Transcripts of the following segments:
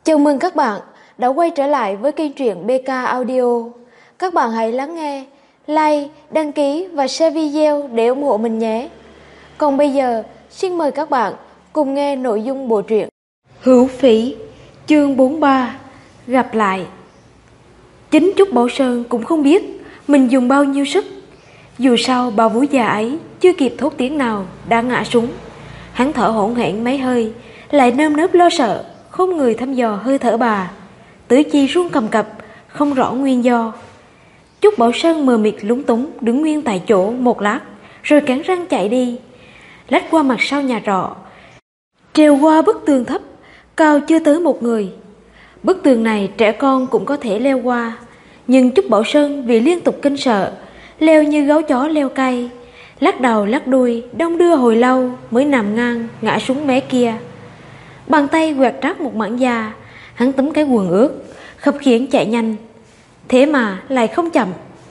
Chào mừng các bạn đã quay trở lại với kênh truyện BK Audio. Các bạn hãy lắng nghe, like, đăng ký và share video để ủng hộ mình nhé. Còn bây giờ, xin mời các bạn cùng nghe nội dung bộ truyện Hữu Phỉ, chương 43, gặp lại. Chính Trúc Bảo Sơn cũng không biết mình dùng bao nhiêu sức. Dù sao bà vú già ấy chưa kịp thốt tiếng nào đã ngã xuống. Hắn thở hổn hển mấy hơi, lại nơm nớp lo sợ, không người thăm dò hơi thở bà. Tứ chi run cầm cập, không rõ nguyên do. Trúc Bảo Sơn mờ mịt lúng túng đứng nguyên tại chỗ một lát, rồi cắn răng chạy đi, lách qua mặt sau nhà trọ, trèo qua bức tường thấp, cao chưa tới một người. Bức tường này trẻ con cũng có thể leo qua, nhưng Trúc Bảo Sơn vì liên tục kinh sợ, leo như gấu chó leo cây, lắc đầu lắc đuôi, đong đưa hồi lâu mới nằm ngang ngã xuống mé kia. Bàn tay quẹt rác một mảng da, hắn túm cái quần ướt, khập khiễng chạy nhanh, thế mà lại không chậm.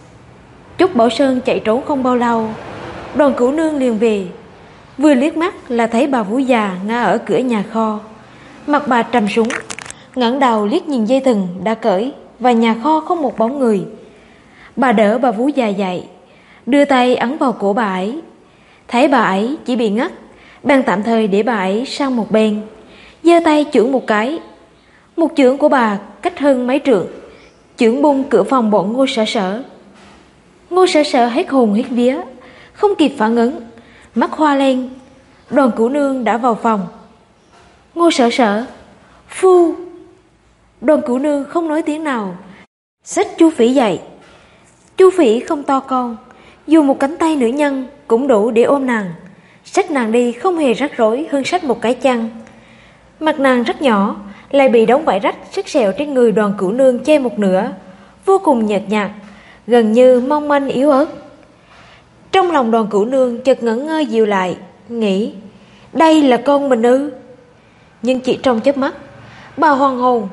Trúc Bảo Sơn chạy trốn không bao lâu, Đoàn Cửu Nương liền về. Vừa liếc mắt là thấy bà vú già ngã ở cửa nhà kho. Mặt bà trầm xuống, ngẩng đầu liếc nhìn dây thừng đã cởi và nhà kho không một bóng người. Bà đỡ bà vú già dậy, đưa tay ấn vào cổ bà ấy. Thấy bà ấy chỉ bị ngất, bèn tạm thời để bà ấy sang một bên, giơ tay chưởng một cái. Một chưởng của bà cách hơn mấy trượng, chưởng bung cửa phòng bọn Ngô Sở Sở. Ngô Sở Sở hết hồn hết vía, không kịp phản ứng, mắt hoa lên. Đoàn Cửu Nương đã vào phòng. Ngô Sở Sở, phu. Đoàn Cửu Nương không nói tiếng nào, xách Chu Phỉ dậy. Chu Phỉ không to con, dù một cánh tay nữ nhân cũng đủ để ôm nàng. Xách nàng đi không hề rắc rối hơn xách một cái chăn. Mặt nàng rất nhỏ, lại bị đống vải rách sức sẹo trên người Đoàn Cửu Nương che một nửa, vô cùng nhợt nhạt, gần như mong manh yếu ớt. Trong lòng Đoàn Cửu Nương chợt ngẩn ngơ dịu lại, nghĩ đây là con mình ư? Nhưng chỉ trong chớp mắt, bà hoàn hồn.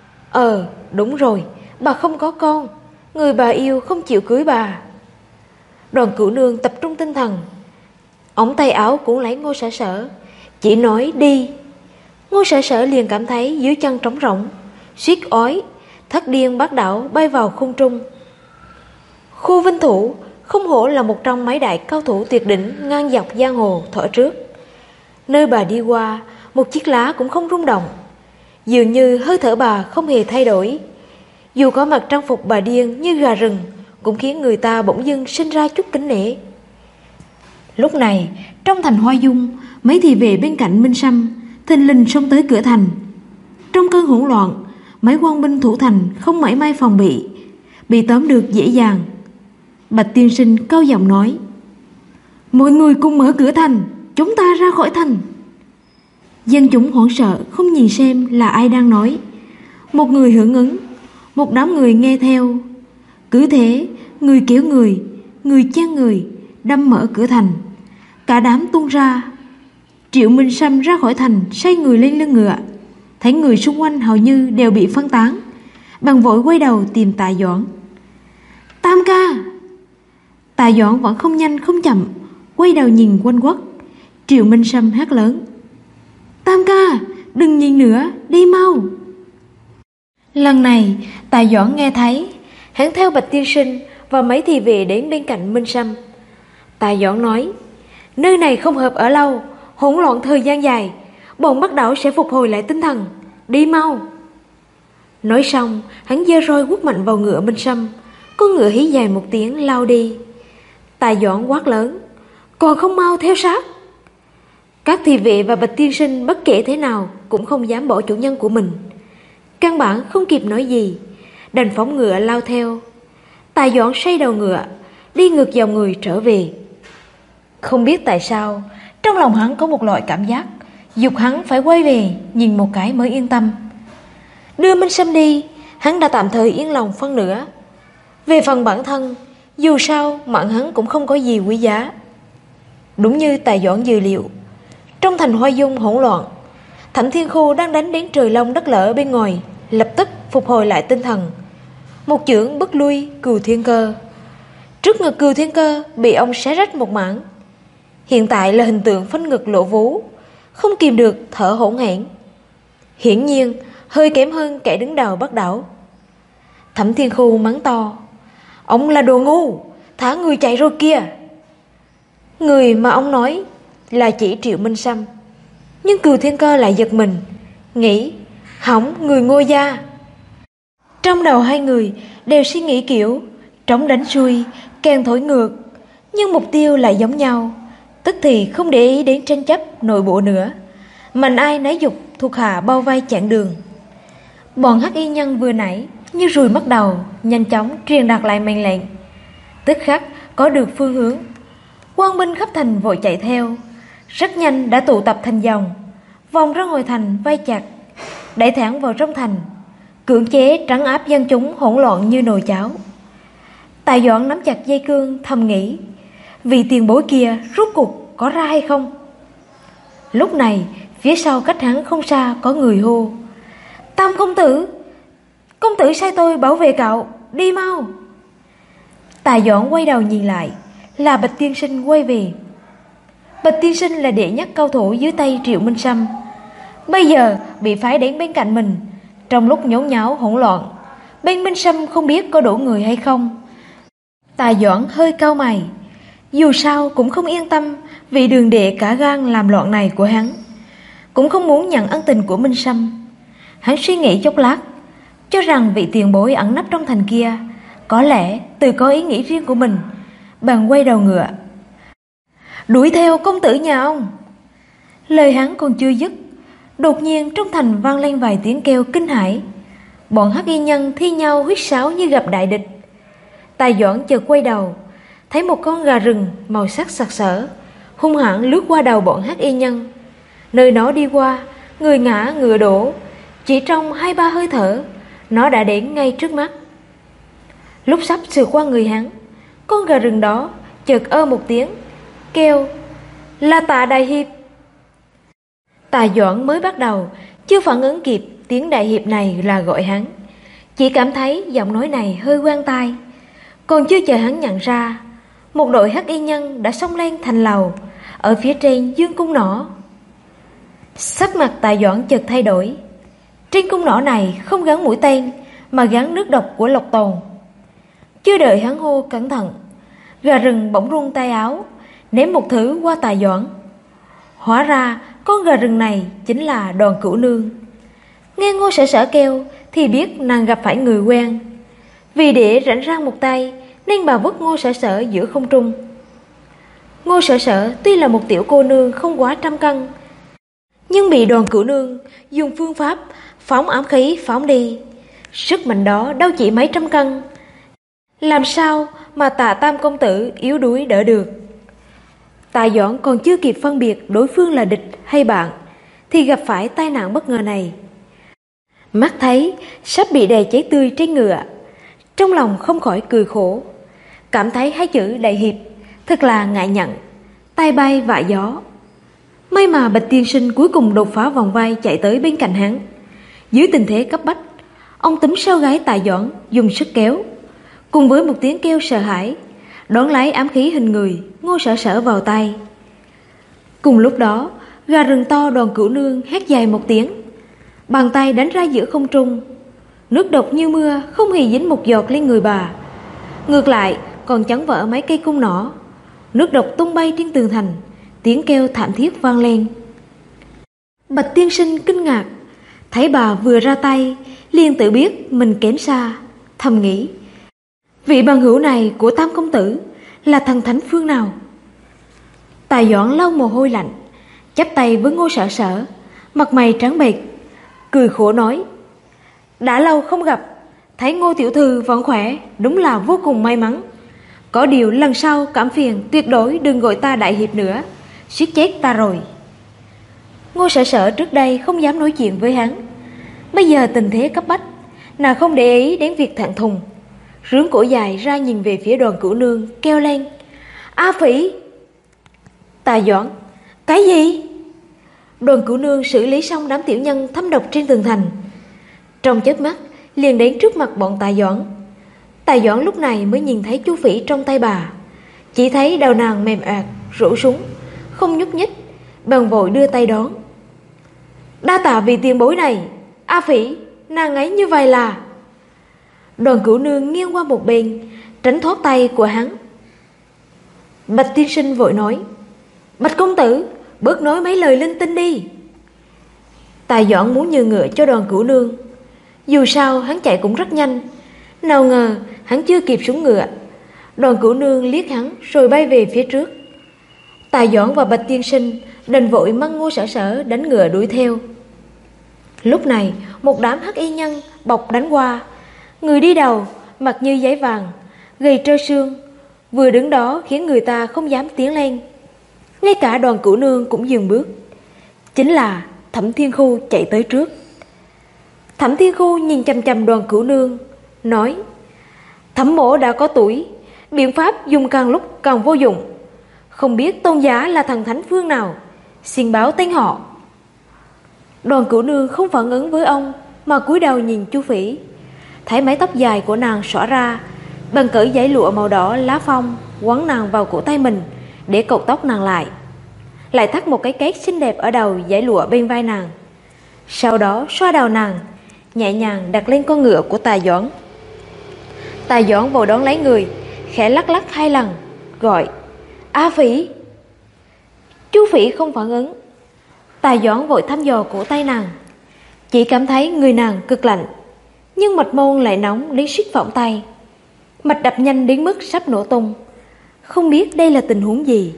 Đúng rồi, bà không có con, người bà yêu không chịu cưới bà. Đoàn Cửu Nương tập trung tinh thần, ống tay áo cũng lấy Ngô Sở Sở, chỉ nói đi. Ngô Sở Sở liền cảm thấy dưới chân trống rỗng, suýt ói, thất điên bát đảo bay vào không trung. Khu Vinh Thủ không hổ là một trong mấy đại cao thủ tuyệt đỉnh ngang dọc giang hồ thuở trước. Nơi bà đi qua, một chiếc lá cũng không rung động, dường như hơi thở bà không hề thay đổi. Dù có mặc trang phục bà điên như gà rừng, cũng khiến người ta bỗng dưng sinh ra chút kính nể. Lúc này, trong thành Hoa Dung, mấy thị vệ bên cạnh Minh Sâm thình lình xông tới cửa thành. Trong cơn hỗn loạn, mấy quan binh thủ thành không mảy may phòng bị tóm được dễ dàng. Bạch tiên sinh cao giọng nói: mọi người cùng mở cửa thành, chúng ta ra khỏi thành. Dân chúng hoảng sợ không nhìn xem là ai đang nói. Một người hưởng ứng, một đám người nghe theo. Cứ thế, người kéo người chen người, đâm mở cửa thành. Cả đám tung ra. Triệu Minh Sâm ra khỏi thành, xoay người lên lưng ngựa, thấy người xung quanh hầu như đều bị phân tán, bằng vội quay đầu tìm Tạ Doãn. Tam ca! Tạ Doãn vẫn không nhanh không chậm, quay đầu nhìn quanh quất. Triệu Minh Sâm hét lớn: Tam ca, đừng nhìn nữa, đi mau! Lần này Tạ Doãn nghe thấy, hắn theo Bạch tiên sinh và mấy thị vệ đến bên cạnh Minh Sâm. Tạ Doãn nói: nơi này không hợp ở lâu, hỗn loạn thời gian dài, bọn Bắc Đảo sẽ phục hồi lại tinh thần, đi mau! Nói xong, hắn giơ roi quất mạnh vào ngựa Minh Sâm. Con ngựa hí dài một tiếng lao đi. Tạ Doãn quát lớn: còn không mau theo sát! Các thị vệ và Bạch tiên sinh bất kể thế nào cũng không dám bỏ chủ nhân của mình, căn bản không kịp nói gì, đành phóng ngựa lao theo. Tạ Doãn xoay đầu ngựa, đi ngược dòng người trở về. Không biết tại sao, trong lòng hắn có một loại cảm giác giục hắn phải quay về nhìn một cái mới yên tâm. Đưa Minh Sâm đi, hắn đã tạm thời yên lòng phân nửa. Về phần bản thân, dù sao mạng hắn cũng không có gì quý giá. Đúng như Tạ Doãn dự liệu, trong thành Hoa Dung hỗn loạn, Thẩm Thiên Khu đang đánh đến trời long đất lở bên ngoài lập tức phục hồi lại tinh thần, một chưởng bức lui Cừu Thiên Cơ. Trước ngực Cừu Thiên Cơ bị ông xé rách một mảng, hiện tại là hình tượng phanh ngực lộ vú, không kìm được thở hổn hển. Hiển nhiên hơi kém hơn kẻ đứng đầu Bắc đảo. Thẩm Thiên Khu mắng to: "Ông là đồ ngu, thả người chạy rồi kìa!" Người mà ông nói là chỉ Triệu Minh Sâm. Nhưng Cừu Thiên Cơ lại giật mình, nghĩ: hỏng người Ngô gia. Trong đầu hai người đều suy nghĩ kiểu trống đánh xuôi, kèn thổi ngược, nhưng mục tiêu lại giống nhau, tức thì không để ý đến tranh chấp nội bộ nữa. Mạnh ai nấy dục thuộc hạ bao vây chặn đường. Bọn hắc y nhân vừa nãy như ruồi mất đầu, nhanh chóng truyền đạt lại mệnh lệnh. Tức khắc có được phương hướng, quan binh khắp thành vội chạy theo, rất nhanh đã tụ tập thành dòng, vòng ra ngoài thành vây chặt, đẩy thẳng vào trong thành, cưỡng chế trấn áp dân chúng hỗn loạn như nồi cháo. Tài Doãn nắm chặt dây cương thầm nghĩ: vị tiền bối kia rốt cuộc có ra hay không? Lúc này phía sau cách hắn không xa có người hô: Tam công tử, công tử sai tôi bảo vệ cậu, đi mau. Tài Doãn quay đầu nhìn lại, là Bạch tiên sinh quay về. Bạch tiên sinh là đệ nhất cao thủ dưới tay Triệu Minh Sâm, bây giờ bị phái đến bên cạnh mình. Trong lúc nhốn nháo hỗn loạn, bên Minh Sâm không biết có đủ người hay không. Tài Doãn hơi cau mày, dù sao cũng không yên tâm vì đường đệ cả gan làm loạn này của hắn, cũng không muốn nhận ân tình của Minh Sâm. Hắn suy nghĩ chốc lát, cho rằng vị tiền bối ẩn nấp trong thành kia có lẽ tự có ý nghĩ riêng của mình, bèn quay đầu ngựa đuổi theo công tử nhà ông. Lời hắn còn chưa dứt, đột nhiên trong thành vang lên vài tiếng kêu kinh hãi. Bọn hắc y nhân thi nhau huýt sáo như gặp đại địch. Tài Doãn chợt quay đầu, thấy một con gà rừng màu sắc sặc sỡ hung hãn lướt qua đầu bọn hắc y nhân. Nơi nó đi qua, người ngã ngựa đổ, chỉ trong 2-3 hơi thở nó đã đến ngay trước mắt. Lúc sắp sượt qua người hắn, con gà rừng đó chợt ơ một tiếng, kêu: là Tạ đại hiệp. Tài Doãn mới bắt đầu chưa phản ứng kịp tiếng đại hiệp này là gọi hắn, chỉ cảm thấy giọng nói này hơi quen tai. Còn chưa chờ hắn nhận ra, một đội hắc y nhân đã xông lên thành lầu ở phía trên dương cung nỏ. Sắc mặt Tài Doãn chợt thay đổi. Trên cung nỏ này không gắn mũi tên mà gắn nước độc của Lộc Tồn. Chưa đợi hắn hô cẩn thận, gà rừng bỗng rung tay áo, ném một thứ qua Tài Doãn. Hóa ra con gà rừng này chính là Đoàn Cửu Nương. Nghe Ngô Sở Sở kêu thì biết nàng gặp phải người quen. Vì để rảnh rang một tay nên bà vứt Ngô Sở Sở giữa không trung. Ngô Sở Sở tuy là một tiểu cô nương không quá 100 cân, nhưng bị Đoàn Cửu Nương dùng phương pháp phóng ám khí phóng đi, sức mạnh đó đâu chỉ mấy trăm cân, làm sao mà Tạ Tam công tử yếu đuối đỡ được. Tài Doãn còn chưa kịp phân biệt đối phương là địch hay bạn thì gặp phải tai nạn bất ngờ này. Mắt thấy sắp bị đè cháy tươi trên ngựa, trong lòng không khỏi cười khổ, cảm thấy hai chữ đại hiệp thật là ngại nhận, tay bay vạ gió. May mà Bạch tiên sinh cuối cùng đột phá vòng vây chạy tới bên cạnh hắn. Dưới tình thế cấp bách, ông túm sau gáy Tài Doãn dùng sức kéo, cùng với một tiếng kêu sợ hãi, đón lấy ám khí hình người Ngô Sở Sở vào tay. Cùng lúc đó, gà rừng to Đoàn Cửu Nương hét dài một tiếng, bàn tay đánh ra giữa không trung. Nước độc như mưa không hề dính một giọt lên người bà, ngược lại còn chấn vỡ mấy cây cung nỏ. Nước độc tung bay trên tường thành, tiếng kêu thảm thiết vang lên. Bạch tiên sinh kinh ngạc, thấy bà vừa ra tay liền tự biết mình kém xa, thầm nghĩ: vị bằng hữu này của Tam công tử là thần thánh phương nào? Tài Doãn lau mồ hôi lạnh, chắp tay với Ngô Sở Sở, mặt mày trắng bệch, cười khổ nói: đã lâu không gặp, thấy Ngô tiểu thư vẫn khỏe, đúng là vô cùng may mắn. Có điều lần sau cảm phiền tuyệt đối đừng gọi ta đại hiệp nữa, suýt chết ta rồi. Ngô Sở Sở trước đây không dám nói chuyện với hắn, bây giờ tình thế cấp bách, nàng không để ý đến việc thẹn thùng, rướn cổ dài ra nhìn về phía Đoàn Cửu Nương, kêu lên: A Phỉ! Tài Doãn: cái gì? Đoàn Cửu Nương xử lý xong đám tiểu nhân thâm độc trên tường thành, trong chớp mắt liền đến trước mặt bọn Tài Doãn. Tài Doãn lúc này mới nhìn thấy chú phỉ trong tay bà, chỉ thấy đầu nàng mềm ạt rũ xuống, không nhúc nhích, bèn vội đưa tay đón. Đa tạ vì tiền bối này, A Phỉ, nàng ấy như vậy là... Đoàn Cửu Nương nghiêng qua một bên, tránh thoát tay của hắn. Bạch tiên sinh vội nói: Bạch công tử, bớt nói mấy lời linh tinh đi. Tài Doãn muốn nhường ngựa cho Đoàn Cửu Nương. Dù sao hắn chạy cũng rất nhanh. Nào ngờ hắn chưa kịp xuống ngựa, Đoàn Cửu Nương liếc hắn rồi bay về phía trước. Tài Doãn và Bạch tiên sinh đành vội mang Ngô Sở Sở đánh ngựa đuổi theo. Lúc này một đám hắc y nhân bọc đánh qua. Người đi đầu mặt như giấy vàng, gầy trơ xương, vừa đứng đó khiến người ta không dám tiến lên. Ngay cả Đoàn Cửu Nương cũng dừng bước. Chính là Thẩm Thiên Khu chạy tới trước. Thẩm Thiên Khu nhìn chằm chằm Đoàn Cửu Nương, nói: Thẩm mỗ đã có tuổi, biện pháp dùng càng lúc càng vô dụng. Không biết tôn giá là thần thánh phương nào, xin báo tên họ. Đoàn Cửu Nương không phản ứng với ông, mà cúi đầu nhìn Chu Phỉ. Thấy mái tóc dài của nàng xõa ra, bèn cởi dải lụa màu đỏ lá phong quấn nàng vào cổ tay mình để cột tóc nàng lại. Lại thắt một cái kết xinh đẹp ở đầu dải lụa bên vai nàng. Sau đó xoa đầu nàng, nhẹ nhàng đặt lên con ngựa của Tài Doãn. Tài Doãn vội đón lấy người, khẽ lắc lắc 2 lần, gọi: A Phỉ. Chu Phỉ không phản ứng. Tài Doãn vội thăm dò cổ tay nàng, chỉ cảm thấy người nàng cực lạnh, nhưng mạch môn lại nóng đến suýt phỏng tay. Mạch đập nhanh đến mức sắp nổ tung. Không biết đây là tình huống gì.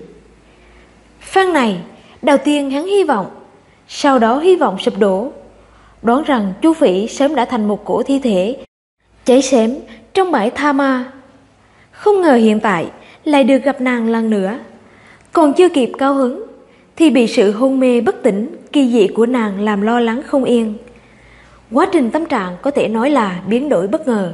Phan này, đầu tiên hắn hy vọng, sau đó hy vọng sụp đổ, đoán rằng Chu Phỉ sớm đã thành một cỗ thi thể cháy xém trong bãi tha ma. Không ngờ hiện tại lại được gặp nàng lần nữa. Còn chưa kịp cao hứng thì bị sự hôn mê bất tỉnh kỳ dị của nàng làm lo lắng không yên. Quá trình tâm trạng có thể nói là biến đổi bất ngờ.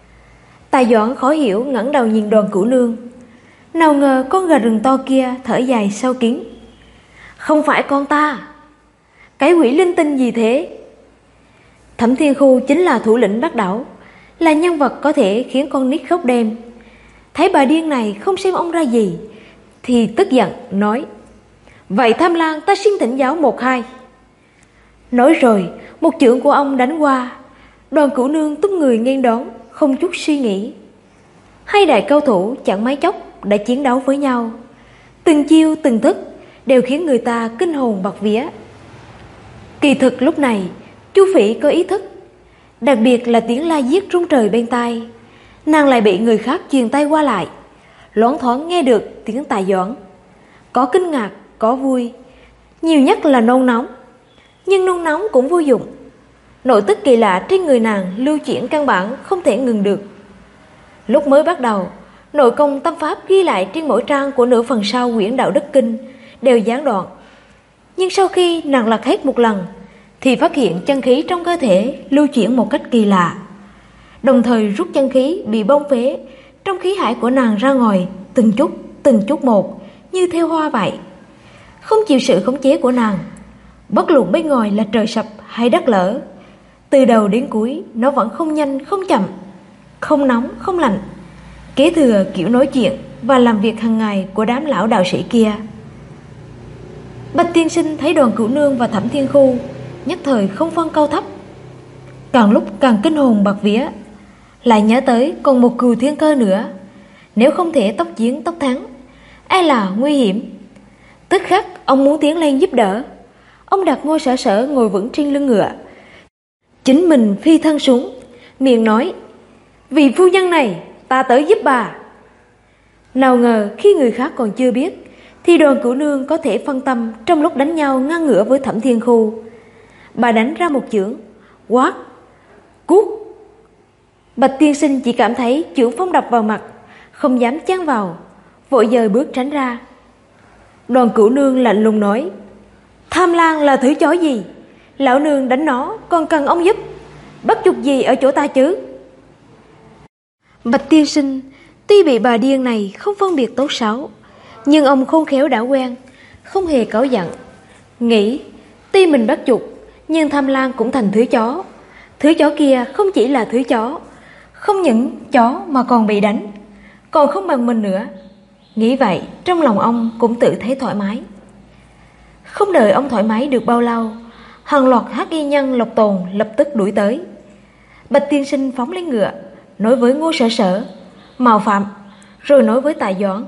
Tài Doãn khó hiểu ngẩng đầu nhìn Đoàn Cửu Nương. Nào ngờ con gà rừng to kia thở dài sau kín: Không phải con ta. Cái quỷ linh tinh gì thế? Thẩm Thiên Khu chính là thủ lĩnh Bắc Đảo, là nhân vật có thể khiến con nít khóc đêm. Thấy bà điên này không xem ông ra gì thì tức giận nói: Vậy Tham Lang ta xin thỉnh giáo 1-2. Nói rồi một chưởng của ông đánh qua. Đoàn Cửu Nương tung người nghiêng đón, không chút suy nghĩ. 2 đại cao thủ chẳng mấy chốc đã chiến đấu với nhau. Từng chiêu từng thức đều khiến người ta kinh hồn bạt vía. Kỳ thực lúc này Chu Phỉ có ý thức, đặc biệt là tiếng la giết rung trời bên tai. Nàng lại bị người khác truyền tay qua lại, loáng thoáng nghe được tiếng Tài Doãn. Có kinh ngạc, có vui, nhiều nhất là nôn nóng. Nhưng nôn nóng cũng vô dụng. Nội tức kỳ lạ trên người nàng lưu chuyển căn bản không thể ngừng được. Lúc mới bắt đầu, nội công tâm pháp ghi lại trên mỗi trang của nửa phần sau quyển Đạo Đức Kinh đều gián đoạn. Nhưng sau khi nàng lật hết một lần thì phát hiện chân khí trong cơ thể lưu chuyển một cách kỳ lạ, đồng thời rút chân khí bị bong phế trong khí hải của nàng ra ngoài từng chút một, như theo hoa vậy. Không chịu sự khống chế của nàng, bất luận bên ngoài là trời sập hay đất lở, từ đầu đến cuối nó vẫn không nhanh không chậm, không nóng không lạnh, kế thừa kiểu nói chuyện và làm việc hàng ngày của đám lão đạo sĩ kia. Bạch tiên sinh thấy Đoàn Cửu Nương và Thẩm Thiên Khu nhất thời không phân cao thấp, càng lúc càng kinh hồn bạt vía. Lại nhớ tới còn một Cừu Thiên Cơ nữa, nếu không thể tốc chiến tốc thắng, e là nguy hiểm. Tức khắc ông muốn tiến lên giúp đỡ. Ông đặt Ngô Sở Sở ngồi vững trên lưng ngựa, chính mình phi thân xuống, miệng nói: Vì phu nhân này ta tới giúp bà. Nào ngờ khi người khác còn chưa biết thì Đoàn Cửu Nương có thể phân tâm trong lúc đánh nhau ngang ngửa với Thẩm Thiên Khu. Bà đánh ra một chưởng, quát: Cút! Bạch tiên sinh chỉ cảm thấy chưởng phong đập vào mặt, không dám chen vào, vội dời bước tránh ra. Đoàn Cửu Nương lạnh lùng nói: Tham Lang là thứ chó gì? Lão nương đánh nó còn cần ông giúp, bắt chục gì ở chỗ ta chứ? Bạch tiên sinh tuy bị bà điên này không phân biệt tốt xấu, nhưng ông khôn khéo đã quen, không hề cáu giận, nghĩ tuy mình bắt chuột nhưng Tham Lang cũng thành thứ chó. Thứ chó kia không chỉ là thứ chó, không những chó mà còn bị đánh, còn không bằng mình nữa. Nghĩ vậy trong lòng ông cũng tự thấy thoải mái. Không đợi ông thoải mái được bao lâu, Hàng loạt hắc y nhân Lộc Tồn lập tức đuổi tới. Bạch tiên sinh phóng lên ngựa, nói với Ngô Sở Sở, Mạo phạm, rồi nói với Tạ Doãn: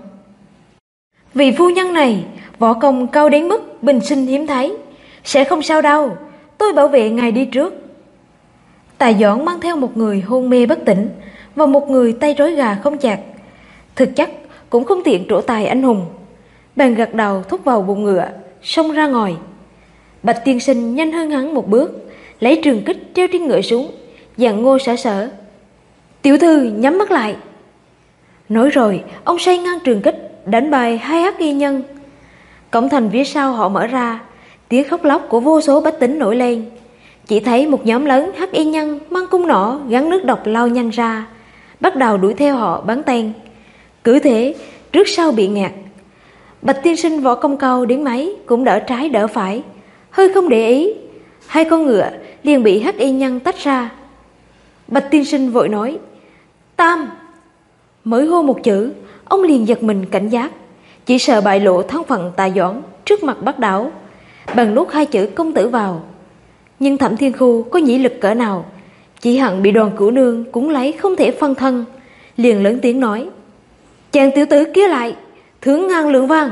vị phu nhân này võ công cao đến mức bình sinh hiếm thấy, sẽ không sao đâu, tôi bảo vệ ngài đi trước. Tạ Doãn mang theo một người hôn mê bất tỉnh và một người tay trói gà không chặt, thực chất cũng không tiện trổ tài anh hùng, bèn gật đầu thúc vào bụng ngựa, xông ra ngoài. Bạch tiên sinh nhanh hơn hắn một bước, lấy trường kích treo trên ngựa xuống, dặn Ngô Sở Sở: tiểu thư nhắm mắt lại. Nói rồi ông xoay ngang trường kích, đánh bại hai hắc y nhân. Cổng thành phía sau họ mở ra, tiếng khóc lóc của vô số bách tính nổi lên. Chỉ thấy một nhóm lớn hắc y nhân mang cung nỏ gắn nước độc lao nhanh ra, bắt đầu đuổi theo họ bắn tên. Cứ thế trước sau bị ngạt. Bạch tiên sinh võ công cao đến mấy cũng đỡ trái đỡ phải, hơi không để ý, hai con ngựa liền bị hắc y nhân tách ra. Bạch tiên sinh vội nói: Tam. Mới hô một chữ, ông liền giật mình cảnh giác, chỉ sợ bại lộ thân phận Tạ Doãn trước mặt Bắc Đảo, bèn nuốt hai chữ công tử vào. Nhưng Thẩm Thiên Khu có nhĩ lực cỡ nào, chỉ hận bị Đoàn Cửu Nương cũng lấy không thể phân thân, liền lớn tiếng nói: chàng tiểu tử kia lại, thưởng ngàn lượng vàng.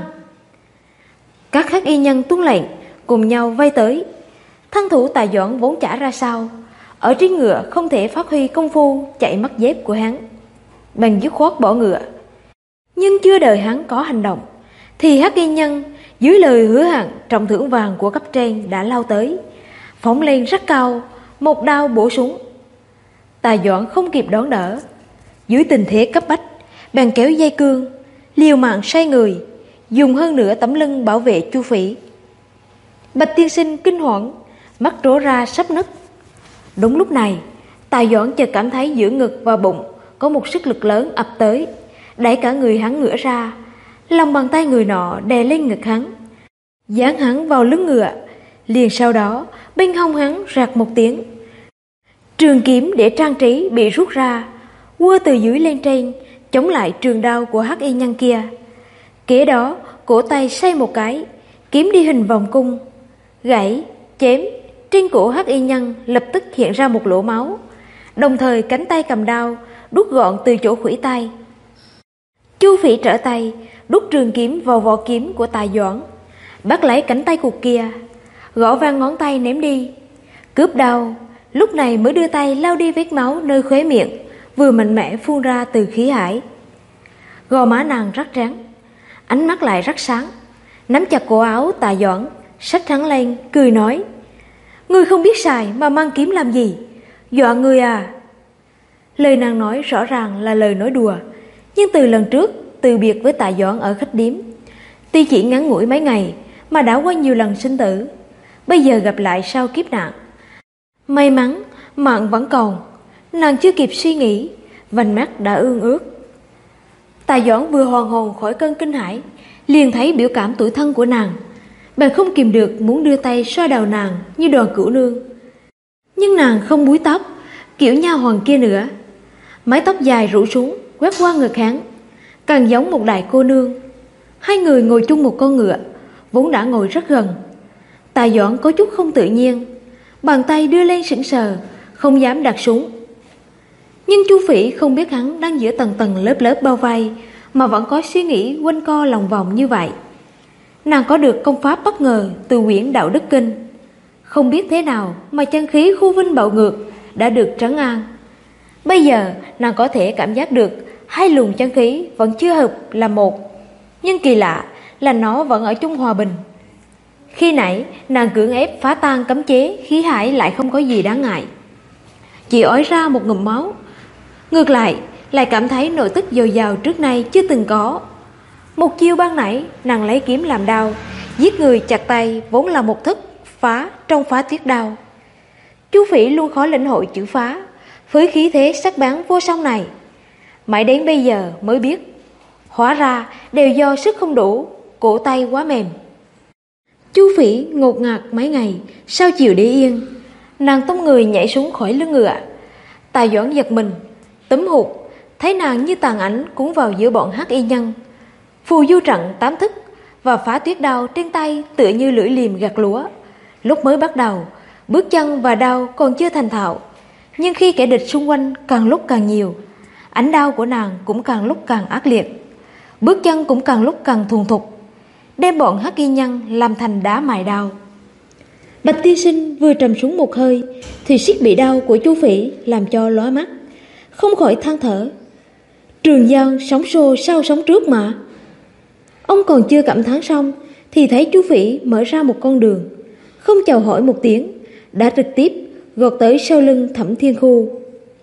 Các hắc y nhân tuân lệnh cùng nhau vây tới. Thân thủ Tạ Doãn vốn chả ra sao, ở trên ngựa không thể phát huy công phu chạy mất dép của hắn, bèn dứt khoát bỏ ngựa. Nhưng chưa đợi hắn có hành động, thì hắc y nhân dưới lời hứa hẹn trọng thưởng vàng của cấp trên đã lao tới, phóng lên rất cao, một đao bổ xuống. Tạ Doãn không kịp đón đỡ, dưới tình thế cấp bách, bèn kéo dây cương, liều mạng xoay người, dùng hơn nửa tấm lưng bảo vệ Chu Phỉ. Bạch tiên sinh kinh hoảng, mắt trố ra sắp nứt. Đúng lúc này, Tạ Doãn chợt cảm thấy giữa ngực và bụng có một sức lực lớn ập tới, đẩy cả người hắn ngửa ra. Lòng bàn tay người nọ đè lên ngực hắn, dán hắn vào lưng ngựa. Liền sau đó bên hông hắn rạc một tiếng, trường kiếm để trang trí bị rút ra, quơ từ dưới lên trên, chống lại trường đao của hắc y nhân kia. Kế đó cổ tay xoay một cái, kiếm đi hình vòng cung, gãy, chém. Trên cổ hắc y nhân lập tức hiện ra một lỗ máu, đồng thời cánh tay cầm đao đút gọn từ chỗ khuỷu tay. Chu Phỉ trở tay đút trường kiếm vào vỏ kiếm của Tạ Doãn, bắt lấy cánh tay cụt kia, gõ vang ngón tay ném đi. Cướp đao lúc này mới đưa tay lau đi vết máu nơi khóe miệng vừa mạnh mẽ phun ra từ khí hải. Gò má nàng rất trắng, ánh mắt lại rất sáng, nắm chặt cổ áo Tạ Doãn, xách hắn lên, cười nói: ngươi không biết xài mà mang kiếm làm gì, dọa người à. Lời nàng nói rõ ràng là lời nói đùa, nhưng từ lần trước từ biệt với Tạ Doãn ở khách điếm, tuy chỉ ngắn ngủi mấy ngày mà đã qua nhiều lần sinh tử, bây giờ gặp lại sau kiếp nạn. May mắn mạng vẫn còn, nàng chưa kịp suy nghĩ, vành mắt đã ương ướt. Tạ Doãn vừa hoàn hồn khỏi cơn kinh hãi, liền thấy biểu cảm tủi thân của nàng, bèn không kìm được muốn đưa tay xoa đầu nàng như Đoàn Cửu Nương. Nhưng nàng không búi tóc kiểu nha hoàn kia nữa, mái tóc dài rủ xuống quét qua ngực hắn, càng giống một đại cô nương. Hai người ngồi chung một con ngựa, vốn đã ngồi rất gần. Tạ Doãn có chút không tự nhiên, bàn tay đưa lên sững sờ, không dám đặt xuống. Nhưng Chu Phỉ không biết hắn đang giữa tầng tầng lớp lớp bao vây mà vẫn có suy nghĩ quanh co lòng vòng như vậy. Nàng có được công pháp bất ngờ từ quyển Đạo Đức Kinh, không biết thế nào mà chân khí khu vinh bạo ngược đã được trấn an. Bây giờ nàng có thể cảm giác được hai luồng chân khí vẫn chưa hợp là một, nhưng kỳ lạ là nó vẫn ở chung hòa bình. Khi nãy nàng cưỡng ép phá tan cấm chế, khí hải lại không có gì đáng ngại, chỉ ói ra một ngụm máu. Ngược lại cảm thấy nội tức dồi dào trước nay chưa từng có. Một chiêu ban nãy nàng lấy kiếm làm đao, giết người chặt tay vốn là một thức phá trong Phá Tuyết Đao. Chu Phỉ luôn khó lĩnh hội chữ phá với khí thế sắc bén vô song này, mãi đến bây giờ mới biết, hóa ra đều do sức không đủ, cổ tay quá mềm. Chu Phỉ ngột ngạt mấy ngày sao chịu để yên, nàng tung người nhảy xuống khỏi lưng ngựa. Tạ Doãn giật mình, túm hụt, thấy nàng như tàn ảnh cuốn vào giữa bọn hắc y nhân. Phù du trận tám thức và Phá Tuyết Đao trên tay tựa như lưỡi liềm gặt lúa, lúc mới bắt đầu Bước chân và đao còn chưa thành thạo, nhưng khi kẻ địch xung quanh càng lúc càng nhiều, ánh đao của nàng cũng càng lúc càng ác liệt, bước chân cũng càng lúc càng thuần thục, đem bọn hắc y nhân làm thành đá mài đao. Bạch tiên sinh vừa trầm xuống một hơi thì siết bị đao của Chu Phỉ làm cho lóa mắt, không khỏi than thở. Trường Giang sóng xô sao sóng trước mà. Ông còn chưa cảm thán xong thì thấy Chu Phỉ mở ra một con đường, không chào hỏi một tiếng đã trực tiếp gọt tới sau lưng Thẩm Thiên Khu.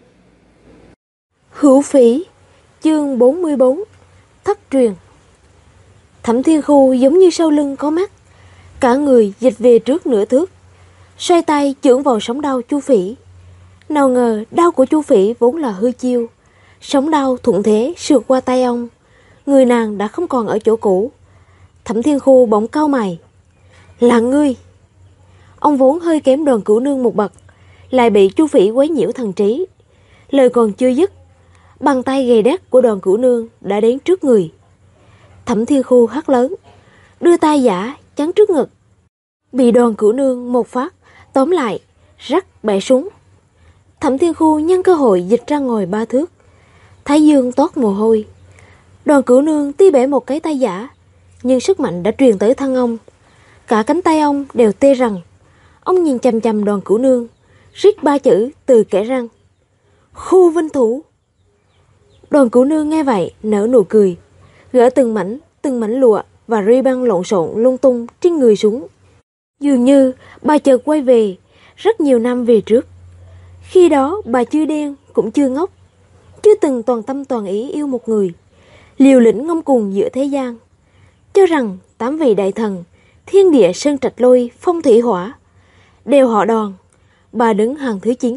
Hữu Phỉ, chương 44, thất truyền. Thẩm Thiên Khu giống như sau lưng có mắt, cả người dịch về trước nửa thước, xoay tay chưởng vào sóng đao Chu Phỉ. Nào ngờ đao của Chu Phỉ vốn là hư chiêu, sóng đao thuận thế sượt qua tay ông, người nàng đã không còn ở chỗ cũ. Thẩm Thiên Khu bỗng cau mày. Là ngươi? Ông vốn hơi kém Đoàn Cửu Nương một bậc, lại bị Chu Phỉ quấy nhiễu thần trí. Lời còn chưa dứt, bàn tay gầy đét của Đoàn Cửu Nương đã đến trước người. Thẩm Thiên Khu hét lớn, đưa tay giả chắn trước ngực, bị Đoàn Cửu Nương một phát tóm lại, rắc bẻ súng. Thẩm Thiên Khu nhân cơ hội dịch ra ngồi 3 thước, thái dương toát mồ hôi. Đoàn Cửu Nương tuy bẻ một cái tay giả, nhưng sức mạnh đã truyền tới thân ông, cả cánh tay ông đều tê rần. Ông nhìn chằm chằm Đoàn Cửu Nương, rít 3 chữ từ kẽ răng: Khu Vinh Thủ. Đoàn Cửu Nương nghe vậy nở nụ cười, gỡ từng mảnh lụa và ri băng lộn xộn lung tung trên người xuống. Dường như bà chợt quay về rất nhiều năm về trước. Khi đó bà chưa đen cũng chưa ngốc, chưa từng toàn tâm toàn ý yêu một người, liều lĩnh ngông cuồng giữa thế gian, cho rằng 8 vị đại thần, thiên địa sơn trạch lôi phong thủy hỏa đều họ Đoàn, bà đứng hàng thứ 9.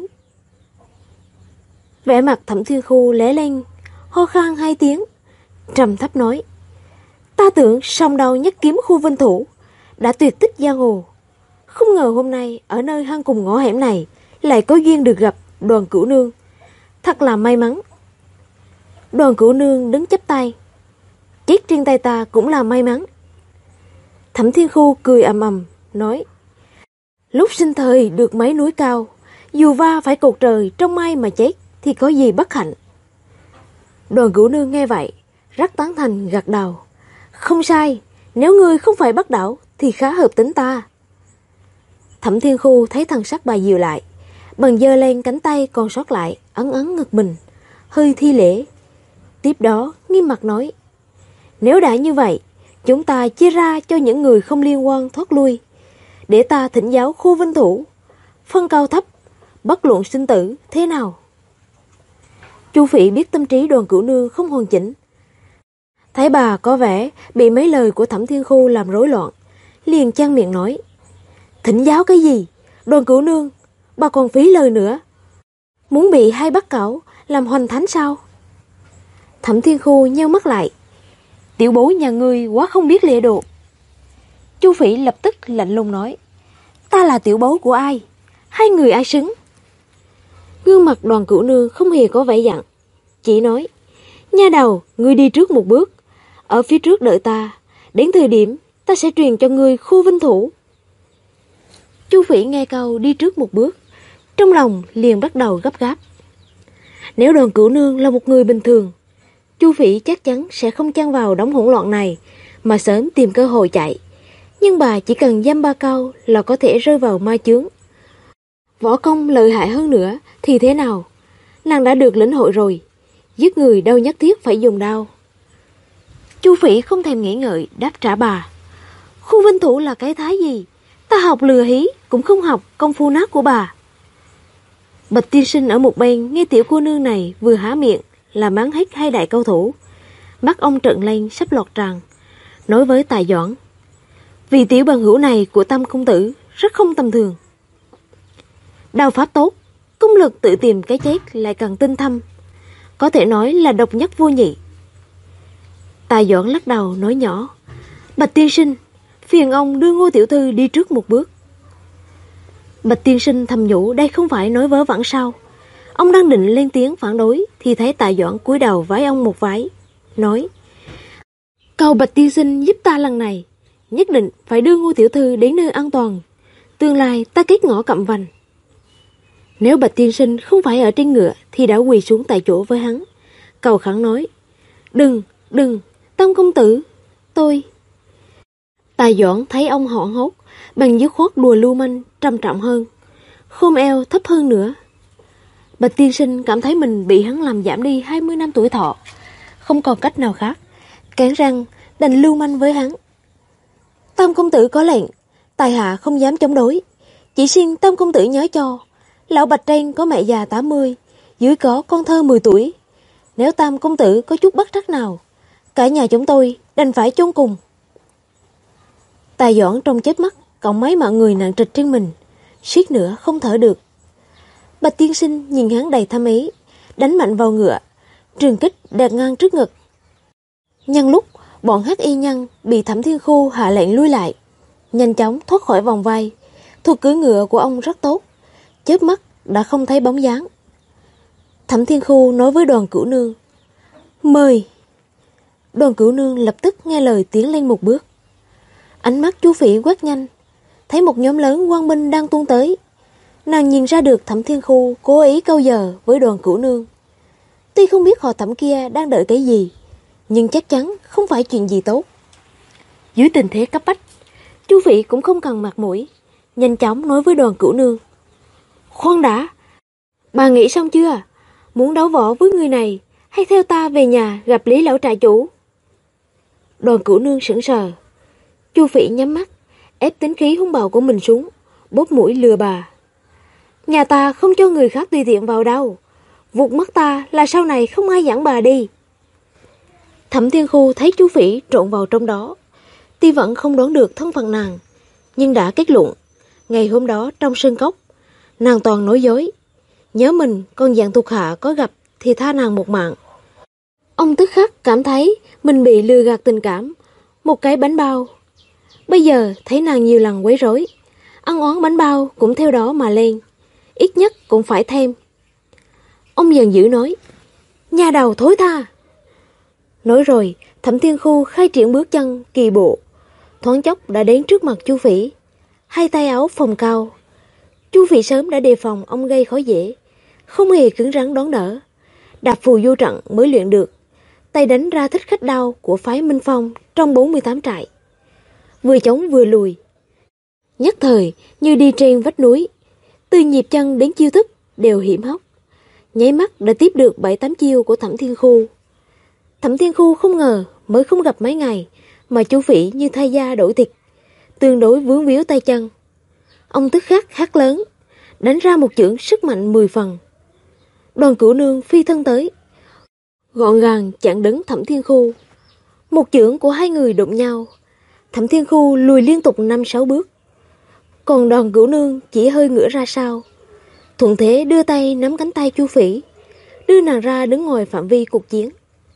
Vẻ mặt Thẩm Thiên Khu lé lên, ho khan 2 tiếng, trầm thấp nói: Ta tưởng song đao nhất kiếm khu Vinh Thủ đã tuyệt tích giang hồ, không ngờ hôm nay ở nơi hang cùng ngõ hẻm này lại có duyên được gặp Đoàn Cửu Nương, thật là may mắn. Đoàn Cửu Nương đứng chắp tay: Chết trên tay ta cũng là may mắn. Thẩm Thiên Khu cười ầm ầm nói: Lúc sinh thời được mấy núi cao, dù va phải cột trời trong mai mà chết thì có gì bất hạnh. Đoàn Cửu Nương nghe vậy rất tán thành gật đầu: Không sai, nếu ngươi không phải bắt đảo thì khá hợp tính ta. Thẩm Thiên Khu thấy thần sắc bà dịu lại, bèn giơ lên cánh tay còn sót lại ấn ấn ngực mình, hơi thi lễ. Tiếp đó nghiêm mặt nói: Nếu đã như vậy, chúng ta chia ra cho những người không liên quan thoát lui, để ta thỉnh giáo khu Vinh Thủ, phân cao thấp, bất luận sinh tử thế nào. Chu Phỉ biết tâm trí Đoàn Cửu Nương không hoàn chỉnh, thấy bà có vẻ bị mấy lời của Thẩm Thiên Khu làm rối loạn, liền chen miệng nói: Thỉnh giáo cái gì? Đoàn Cửu Nương, bà còn phí lời nữa, muốn bị hai bắt cảo làm hoành thánh sao? Thẩm Thiên Khu nheo mắt lại: Tiểu bối nhà ngươi quá không biết lễ độ. Chu Phỉ lập tức lạnh lùng nói: Ta là tiểu bối của ai? Hai người ai xứng? Gương mặt Đoàn Cửu Nương không hề có vẻ giận, chỉ nói: Nha đầu, ngươi đi trước một bước, ở phía trước đợi ta, đến thời điểm ta sẽ truyền cho ngươi khu Vinh Thủ. Chu Phỉ nghe câu đi trước một bước, trong lòng liền bắt đầu gấp gáp. Nếu Đoàn Cửu Nương là một người bình thường, Chu Phỉ chắc chắn sẽ không chen vào đống hỗn loạn này mà sớm tìm cơ hội chạy. Nhưng bà chỉ cần dăm 3 câu là có thể rơi vào ma chướng. Võ công lợi hại hơn nữa thì thế nào? Nàng đã được lĩnh hội rồi, giết người đâu nhất thiết phải dùng đao. Chu Phỉ không thèm nghĩ ngợi đáp trả bà: Khu Vinh Thủ là cái thái gì? Ta học lừa hí cũng không học công phu nát của bà. Bạch tiên sinh ở một bên nghe tiểu cô nương này vừa há miệng là mắng hết hai đại cao thủ, mắt ông trợn lên sắp lọt tràng, nói với Tài Doãn: Vì tiểu bằng hữu này của Tam công tử rất không tầm thường. Đao pháp tốt, công lực tự tìm cái chết lại càng tinh thâm, có thể nói là độc nhất vô nhị. Tài Doãn lắc đầu nói nhỏ: Bạch tiên sinh, phiền ông đưa Ngô tiểu thư đi trước một bước. Bạch tiên sinh thầm nhủ đây không phải nói vớ vẩn sao. Ông đang định lên tiếng phản đối thì thấy Tài Doãn cúi đầu vái ông một vái, nói: Cầu Bạch tiên sinh giúp ta lần này, nhất định phải đưa Ngô tiểu thư đến nơi an toàn, tương lai ta kết ngõ cặm vành. Nếu Bạch tiên sinh không phải ở trên ngựa thì đã quỳ xuống tại chỗ với hắn, cầu khẩn nói: Đừng, Tam công tử, tôi. Tài Doãn thấy ông hoảng hốt, bèn dứt khoát đùa lưu manh trầm trọng hơn, khom eo thấp hơn nữa. Bạch tiên sinh cảm thấy mình bị hắn làm giảm đi 20 năm tuổi thọ, không còn cách nào khác, cắn răng đành lưu manh với hắn. Tam công tử có lệnh, tài hạ không dám chống đối, chỉ xin Tam công tử nhớ cho, lão Bạch trên có mẹ già 80, dưới có con thơ 10 tuổi. Nếu Tam công tử có chút bất trắc nào, cả nhà chúng tôi đành phải chôn cùng. Tài Doãn trong chớp mắt cõng mấy mạng người nặng trịch trên mình, suýt nữa không thở được. Bạch tiên sinh nhìn hắn đầy thâm ý, đánh mạnh vào ngựa, trường kích đặt ngang trước ngực. Nhân lúc bọn hắc y nhân bị Thẩm Thiên Khu hạ lệnh lui lại, nhanh chóng thoát khỏi vòng vây. Thuật cưỡi ngựa của ông rất tốt, chớp mắt đã không thấy bóng dáng. Thẩm Thiên Khu nói với Đoàn Cửu Nương: "Mời." Đoàn Cửu Nương lập tức nghe lời tiến lên một bước. Ánh mắt Chu Phỉ quét nhanh, thấy một nhóm lớn quan binh đang tuôn tới. Nàng nhìn ra được Thẩm Thiên Khu cố ý câu giờ với Đoàn Cửu Nương. Tuy không biết họ Thẩm kia đang đợi cái gì, nhưng chắc chắn không phải chuyện gì tốt. Dưới tình thế cấp bách, Chu Phỉ cũng không cần mặt mũi, nhanh chóng nói với Đoàn Cửu Nương: "Khoan đã, bà nghĩ xong chưa? Muốn đấu võ với người này, hay theo ta về nhà gặp Lý lão trại chủ?" Đoàn Cửu Nương sững sờ. Chu Phỉ nhắm mắt, ép tính khí hung bạo của mình xuống, bóp mũi lừa bà: "Nhà ta không cho người khác tùy tiện vào đâu. Vụt mất ta là sau này không ai dẫn bà đi." Thẩm Thiên Khu thấy Chu Phỉ trộn vào trong đó, tuy vẫn không đoán được thân phận nàng, nhưng đã kết luận ngày hôm đó trong sơn cốc nàng toàn nói dối, nhớ mình con dạng thuộc hạ có gặp thì tha nàng một mạng. Ông tức khắc cảm thấy mình bị lừa gạt tình cảm, một cái bánh bao. Bây giờ thấy nàng nhiều lần quấy rối, ăn oán bánh bao cũng theo đó mà lên, ít nhất cũng phải thêm. Ông giận dữ nói: "Nhà đầu thối tha." Nói rồi, Thẩm Thiên Khu khai triển bước chân kỳ bộ, thoáng chốc đã đến trước mặt Chu Phỉ, hai tay áo phồng cao. Chu Phỉ sớm đã đề phòng ông gây khó dễ, không hề cứng rắn đón đỡ, đạp phù vô trận mới luyện được, tay đánh ra thích khách đao của phái Minh Phong trong 48 trại, vừa chống vừa lùi, nhất thời như đi trên vách núi, từ nhịp chân đến chiêu thức đều hiểm hóc, nháy mắt đã tiếp được 7-8 chiêu của Thẩm Thiên Khu. Thẩm Thiên Khu không ngờ mới không gặp mấy ngày mà Chu Phỉ như thay da đổi thịt, tương đối vướng víu tay chân. Ông tức khắc hét lớn, đánh ra một chưởng sức mạnh 10 phần. Đoàn Cửu Nương phi thân tới, gọn gàng chặn đứng Thẩm Thiên Khu. Một chưởng của hai người đụng nhau, Thẩm Thiên Khu lùi liên tục 5-6 bước, còn Đoàn Cửu Nương chỉ hơi ngửa ra sau, thuận thế đưa tay nắm cánh tay Chu Phỉ, đưa nàng ra đứng ngoài phạm vi cuộc chiến.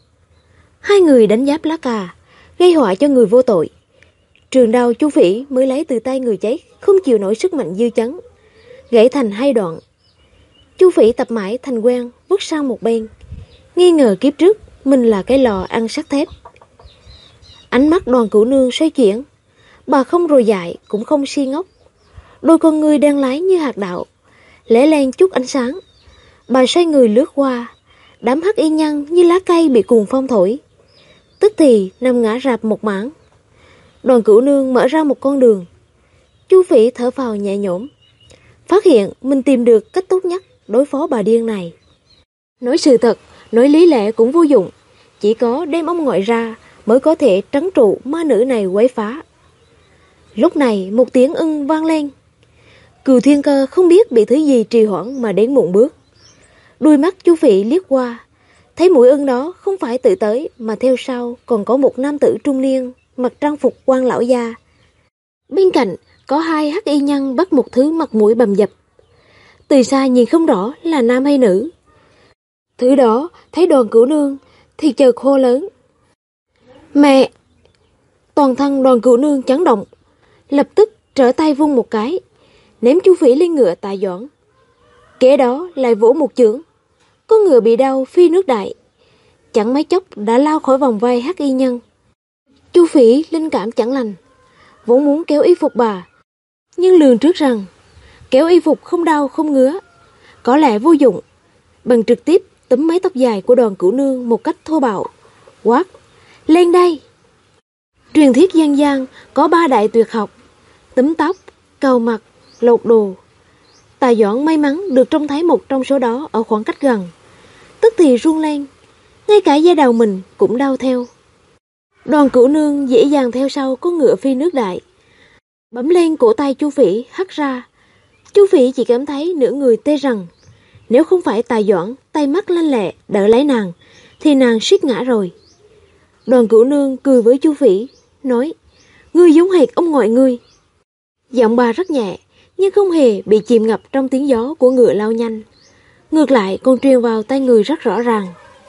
Hai người đánh giáp lá cà, gây họa cho người vô tội. Trường đao Chu Phỉ mới lấy từ tay người chết không chịu nổi sức mạnh dư chấn, gãy thành 2 đoạn. Chu Phỉ tập mãi thành quen, vứt sang một bên, nghi ngờ kiếp trước mình là cái lò ăn sắt thép. Ánh mắt Đoàn Cửu Nương xoay chuyển, bà không rồ dại cũng không si ngốc, đôi con ngươi đen láy như hạt đậu, lóe lên chút ánh sáng. Bà xoay người lướt qua, đám hắc y nhân như lá cây bị cuồng phong thổi, tức thì nằm ngã rạp một mảng. Đoàn Cửu Nương mở ra một con đường. Chu Phỉ thở phào nhẹ nhõm, phát hiện mình tìm được cách tốt nhất đối phó bà điên này. Nói sự thật, nói lý lẽ cũng vô dụng, chỉ có đem ông ngoại ra mới có thể trấn trụ ma nữ này quấy phá. Lúc này một tiếng ưng vang lên. Cừu Thiên Cơ không biết bị thứ gì trì hoãn mà đến muộn bước. Đuôi mắt Chu Phỉ liếc qua, thấy mũi ưng đó không phải tự tới mà theo sau còn có một nam tử trung niên mặc trang phục quan lão gia. Bên cạnh có 2 hắc y nhân bắt một thứ mặt mũi bầm dập, từ xa nhìn không rõ là nam hay nữ. Thứ đó thấy Đoàn Cửu Nương thì chợt hô lớn: "Mẹ!" Toàn thân Đoàn Cửu Nương chấn động, lập tức trở tay vung một cái, ném Chu Phỉ lên ngựa Tài Doãn. Kế đó lại vỗ một chưởng, con ngựa bị đau phi nước đại, chẳng mấy chốc đã lao khỏi vòng vây hắc y nhân. Chu Phỉ linh cảm chẳng lành, vốn muốn kéo y phục bà, nhưng lường trước rằng kéo y phục không đau không ngứa có lẽ vô dụng, bằng trực tiếp túm mái tóc dài của Đoàn Cửu Nương một cách thô bạo, quát: "Lên đây!" Truyền thuyết dân gian có 3 đại tuyệt học: túm tóc, cào mặt, lột đồ. Tài Doãn may mắn được trông thấy một trong số đó ở khoảng cách gần, tức thì run lên, ngay cả da đầu mình cũng đau theo. Đoàn Cửu Nương dễ dàng theo sau con ngựa phi nước đại, bấm lên cổ tay Chu Phỉ hất ra. Chu Phỉ chỉ cảm thấy nửa người tê rần. Nếu không phải Tài Doãn tay mắt lanh lẹ đỡ lấy nàng, thì nàng suýt ngã rồi. Đoàn Cửu Nương cười với Chu Phỉ, nói: "Ngươi giống hệt ông ngoại ngươi." Giọng bà rất nhẹ, nhưng không hề bị chìm ngập trong tiếng gió của ngựa lao nhanh. Ngược lại còn truyền vào tai người rất rõ ràng.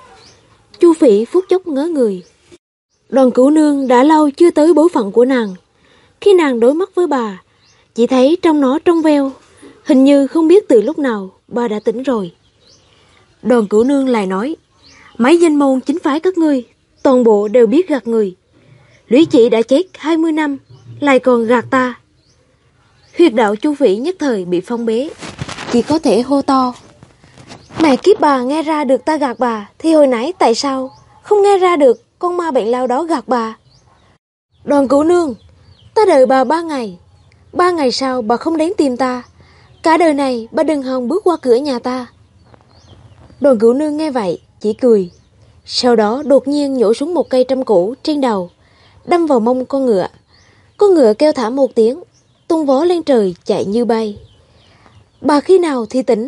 Chu Phỉ phút chốc ngớ người. Đoàn Cửu Nương đã lâu chưa tới bối phận của nàng. Khi nàng đối mắt với bà, chỉ thấy trong nó trong veo, hình như không biết từ lúc nào bà đã tỉnh rồi. Đoàn Cửu Nương lại nói: "Mấy danh môn chính phái các ngươi toàn bộ đều biết gạt người. Lũy Chỉ đã chết 20 năm, lại còn gạt ta." Huyệt đạo Chu Phỉ nhất thời bị phong bế, chỉ có thể hô to: "Mẹ kiếp bà nghe ra được ta gạt bà, thì hồi nãy tại sao không nghe ra được con ma bệnh lao đó gạt bà?" "Đoàn Cửu Nương, ta đợi bà 3 ngày. 3 ngày sau bà không đến tìm ta, cả đời này bà đừng hòng bước qua cửa nhà ta." Đoàn Cửu Nương nghe vậy chỉ cười, sau đó đột nhiên nhổ xuống một cây trăm củ trên đầu, đâm vào mông con ngựa. Con ngựa kêu thảm một tiếng, tung vó lên trời chạy như bay. "Bà khi nào thì tỉnh?"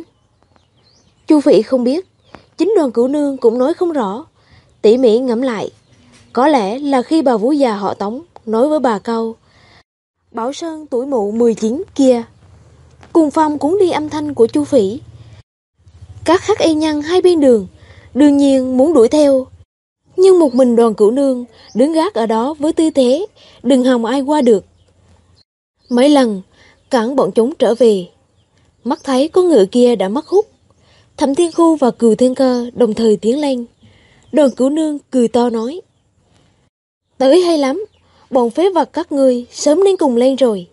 Chu Phỉ không biết, chính Đoàn Cửu Nương cũng nói không rõ. Tỉ mỉ ngẫm lại, có lẽ là khi bà vú già họ Tống nói với bà câu: "Bảo Sơn tuổi mụ 19 kia." Cùng phong cuốn đi âm thanh của Chu Phỉ. Các hắc y nhân hai bên đường đương nhiên muốn đuổi theo, nhưng một mình Đoàn Cửu Nương đứng gác ở đó với tư thế đừng hòng ai qua được. Mấy lần cản bọn chúng trở về, mắt thấy con ngựa kia đã mất hút. Thẩm Thiên Khu và Cừu Thiên Cơ đồng thời tiến lên. Đoàn Cửu Nương cười to nói: "Tới hay lắm, bọn phế vật các ngươi sớm nên cùng lên rồi."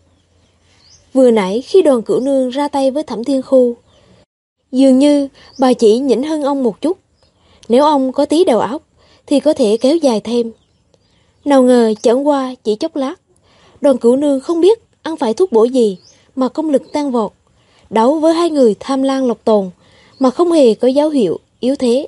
Vừa nãy khi Đoàn Cửu Nương ra tay với Thẩm Thiên Khu, dường như bà chỉ nhỉnh hơn ông một chút. Nếu ông có tí đầu óc thì có thể kéo dài thêm. Nào ngờ chẳng qua chỉ chốc lát, Đoàn Cửu Nương không biết ăn phải thuốc bổ gì mà công lực tăng vọt, đấu với hai người tham lang Lộc Tồn mà không hề có dấu hiệu yếu thế.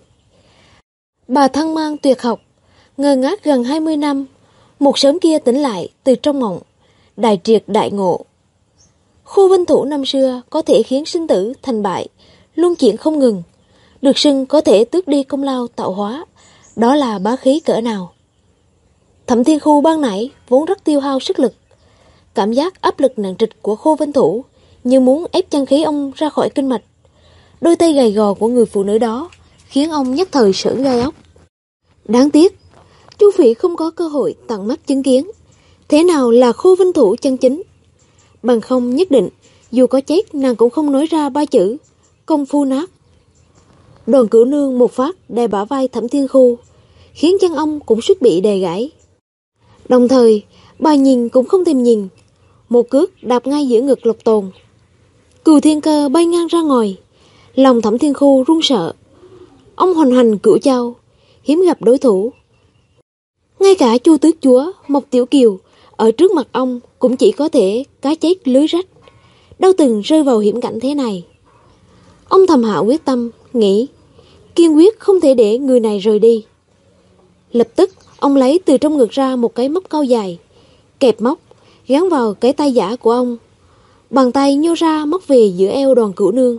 Bà thân mang tuyệt học, ngơ ngác gần 20 năm, một sớm kia tỉnh lại từ trong mộng, đại triệt đại ngộ. Khu Vinh Thủ năm xưa có thể khiến sinh tử thành bại luân chuyển không ngừng, được xưng có thể tước đi công lao tạo hóa, đó là bá khí cỡ nào. Thẩm Thiên Khu ban nãy vốn rất tiêu hao sức lực, cảm giác áp lực nặng trịch của Khu Vinh Thủ như muốn ép chân khí ông ra khỏi kinh mạch. Đôi tay gầy gò của người phụ nữ đó khiến ông nhất thời sởn gai ốc. Đáng tiếc, Chu Phỉ không có cơ hội tận mắt chứng kiến thế nào là Khu Vinh Thủ chân chính. Bằng không nhất định dù có chết nàng cũng không nói ra 3 chữ công phu nát. Đoàn Cửu Nương một phát đè bả vai Thẩm Thiên Khu, khiến chân ông cũng suýt bị đè gãy. Đồng thời bà nhìn cũng không thèm nhìn, một cước đạp ngay giữa ngực Lộc Tồn. Cừu Thiên Cơ bay ngang ra ngoài, lòng Thẩm Thiên Khu run sợ. Ông hoành hành Cửu Châu, hiếm gặp đối thủ. Ngay cả Chu Tước Chúa Mộc Tiểu Kiều ở trước mặt ông cũng chỉ có thể cá chết lưới rách, đâu từng rơi vào hiểm cảnh thế này. Ông thầm hạ quyết tâm, nghĩ kiên quyết không thể để người này rời đi. Lập tức ông lấy từ trong ngực ra một cái móc câu dài, kẹp móc gắn vào cái tay giả của ông. Bàn tay nhô ra móc về giữa eo Đoàn Cửu Nương.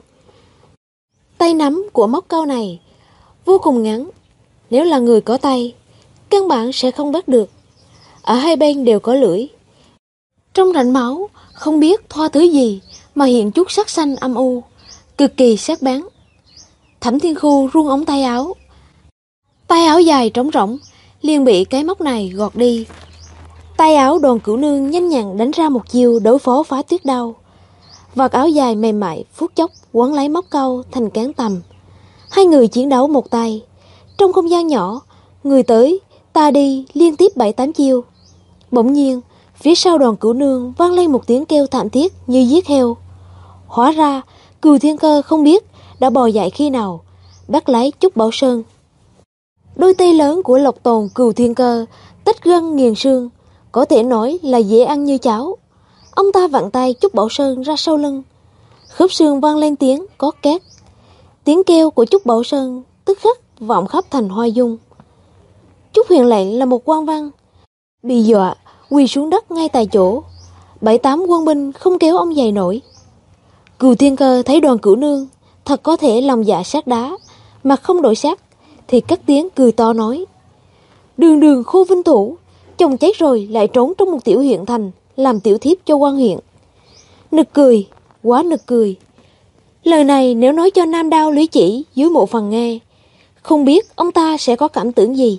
Tay nắm của móc câu này vô cùng ngắn, nếu là người có tay căn bản sẽ không bắt được. Ở hai bên đều có lưỡi, trong rãnh máu không biết thoa thứ gì mà hiện chút sắc xanh âm u, cực kỳ sắc bén. Thẩm Thiên Khu run ống tay áo, tay áo dài trống rỗng liền bị cái móc này gọt đi. Tay áo Đoàn Cửu Nương nhanh nhàng đánh ra một chiêu đối phó Phá Tuyết Đao. Vạt áo dài mềm mại phút chốc quấn lấy móc câu thành cán tầm. Hai người chiến đấu một tay, trong không gian nhỏ, người tới ta đi liên tiếp 7-8 chiêu. Bỗng nhiên Phía sau Đoàn Cửu Nương vang lên một tiếng kêu thảm thiết như giết heo. Hóa ra Cừu Thiên Cơ không biết đã bò dậy khi nào, bắt lấy Trúc Bảo Sơn. Đôi tay lớn của Lộc Tồn Cừu Thiên Cơ tách gân nghiền xương, có thể nói là dễ ăn như cháo. Ông ta vặn tay Trúc Bảo Sơn ra sau lưng, khớp xương vang lên tiếng có két. Tiếng kêu của Trúc Bảo Sơn tức khắc vọng khắp thành Hoa Dung. Trúc Huyền Lệnh là một quan văn, bị dọa quỳ xuống đất ngay tại chỗ. 7-8 quân binh không kéo ông dậy nổi. Cừu Thiên Cơ thấy Đoàn Cửu Nương thật có thể lòng dạ sắt đá, mặt không đổi sắc, thì cất tiếng cười to nói: Đường đường Khô Vinh Thủ, chồng chết rồi lại trốn trong một tiểu huyện thành làm tiểu thiếp cho quan huyện. Nực cười, quá nực cười. Lời này nếu nói cho Nam Đao Lý Chỉ dưới mộ phần nghe, không biết ông ta sẽ có cảm tưởng gì.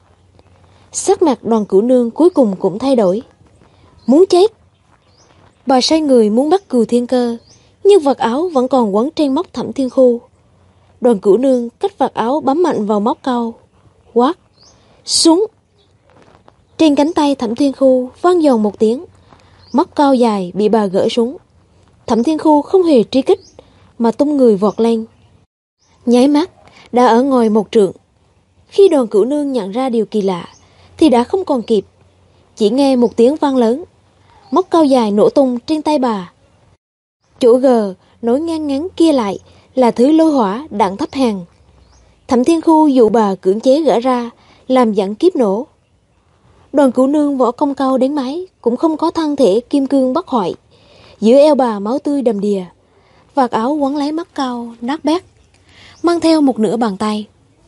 Sắc mặt Đoàn Cửu Nương cuối cùng cũng thay đổi. Muốn chết. Bà sai người muốn bắt Cừu Thiên Cơ, nhưng vạt áo vẫn còn quấn trên móc Thẩm Thiên Khu. Đoàn Cửu Nương cách vạt áo bấm mạnh vào móc câu, quát: Súng! Trên cánh tay Thẩm Thiên Khu vang dòn một tiếng, móc cao dài bị bà gỡ xuống. Thẩm Thiên Khu không hề truy kích, mà tung người vọt lên. Nháy mắt đã ở ngoài một trượng. Khi Đoàn Cửu Nương nhận ra điều kỳ lạ thì đã không còn kịp. Chỉ nghe một tiếng vang lớn, móc cao dài nổ tung trên tay bà. Chỗ gờ nối ngang ngắn kia lại là thứ lôi hỏa đạn thấp hàng. Thẩm Thiên Khu dụ bà cưỡng chế gỡ ra, làm dẫn kiếp nổ. Đoàn Cửu Nương võ công cao đến mấy cũng không có thân thể kim cương bất hoại. Giữa eo bà máu tươi đầm đìa, vạt áo quấn lấy mắt cao nát bét, mang theo một nửa bàn tay.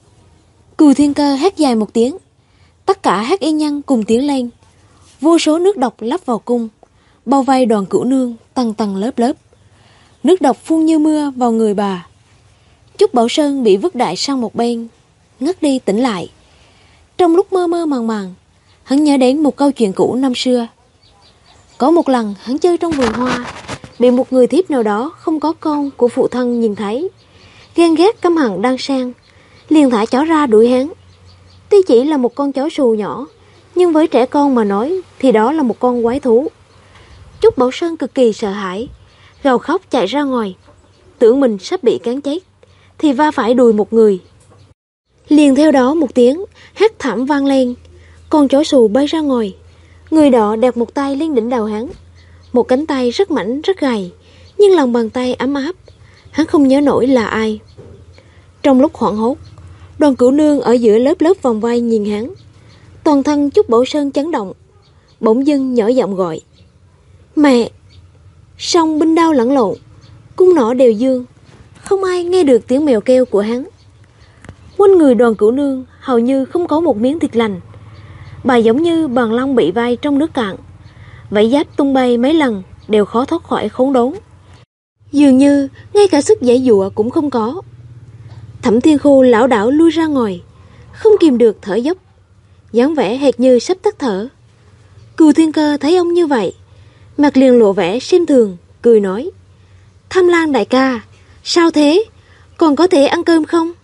Cừu Thiên Cơ hét dài một tiếng, tất cả hắc y nhân cùng tiến lên. Vô số nước độc lắp vào cung, bao vây Đoàn Cửu Nương tầng tầng lớp lớp. Nước độc phun như mưa vào người bà. Trúc Bảo Sơn bị vứt đại sang một bên, ngất đi tỉnh lại. Trong lúc mơ mơ màng màng, hắn nhớ đến một câu chuyện cũ năm xưa. Có một lần hắn chơi trong vườn hoa, bị một người thiếp nào đó không có con của phụ thân nhìn thấy, ghen ghét căm hận đang sang, liền thả chó ra đuổi hắn. Tuy chỉ là một con chó xù nhỏ, nhưng với trẻ con mà nói thì đó là một con quái thú. Trúc Bảo Sơn cực kỳ sợ hãi, gào khóc chạy ra ngoài, tưởng mình sắp bị cán chết, thì va phải đùi một người. Liền theo đó một tiếng hét thảm vang lên, con chó xù bay ra ngoài. Người đó đè một tay lên đỉnh đầu hắn, một cánh tay rất mảnh rất gầy, nhưng lòng bàn tay ấm áp. Hắn không nhớ nổi là ai. Trong lúc hoảng hốt, Đoàn Cửu Nương ở giữa lớp lớp vòng vây nhìn hắn. Toàn thân Trúc Bảo Sơn chấn động, bỗng dưng nhỏ giọng gọi: Mẹ! Song binh đao lẫn lộn, cung nỏ đều dương, không ai nghe được tiếng mèo kêu của hắn. Quanh người Đoàn Cửu Nương hầu như không có một miếng thịt lành. Bà giống như bàng long bị vai trong nước cạn, vảy giáp tung bay mấy lần đều khó thoát khỏi khốn đốn. Dường như ngay cả sức giãy giụa cũng không có. Thẩm Thiên Khu lảo đảo lui ra ngoài, không kìm được thở dốc, dáng vẻ hệt như sắp tắt thở. Cừu Thiên Cơ thấy ông như vậy, mặt liền lộ vẻ xem thường, cười nói: Tham Lang đại ca, sao thế? Còn có thể ăn cơm không?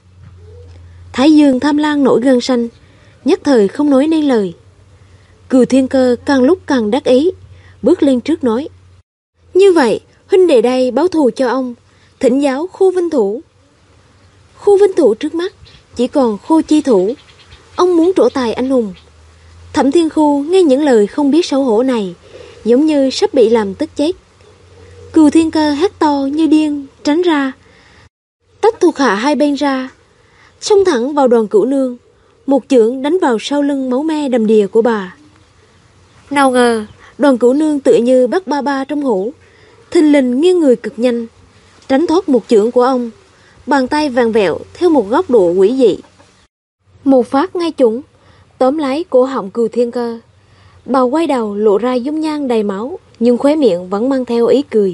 Thái Dương Tham Lang nổi gân xanh, nhất thời không nói nên lời. Cừu Thiên Cơ càng lúc càng đắc ý, bước lên trước nói: Như vậy huynh đệ đây báo thù cho ông, thỉnh giáo Khô Vinh Thủ. Khô Vinh Thủ trước mắt chỉ còn Khô Chi Thủ, ông muốn trổ tài anh hùng. Thẩm Thiên Khu nghe những lời không biết xấu hổ này, giống như sắp bị làm tức chết. Cừu Thiên Cơ hét to như điên tránh ra, tách thuộc hạ hai bên ra, xông thẳng vào Đoàn Cửu Nương, một chưởng đánh vào sau lưng máu me đầm đìa của bà. Nào ngờ Đoàn Cửu Nương tựa như bắt ba ba trong hũ, thình lình nghiêng người cực nhanh, tránh thoát một chưởng của ông, bàn tay vàng vẹo theo một góc độ quỷ dị. Một phát ngay trúng, tóm lấy cổ họng Cừu Thiên Cơ. Bà quay đầu lộ ra dung nhan đầy máu, nhưng khóe miệng vẫn mang theo ý cười.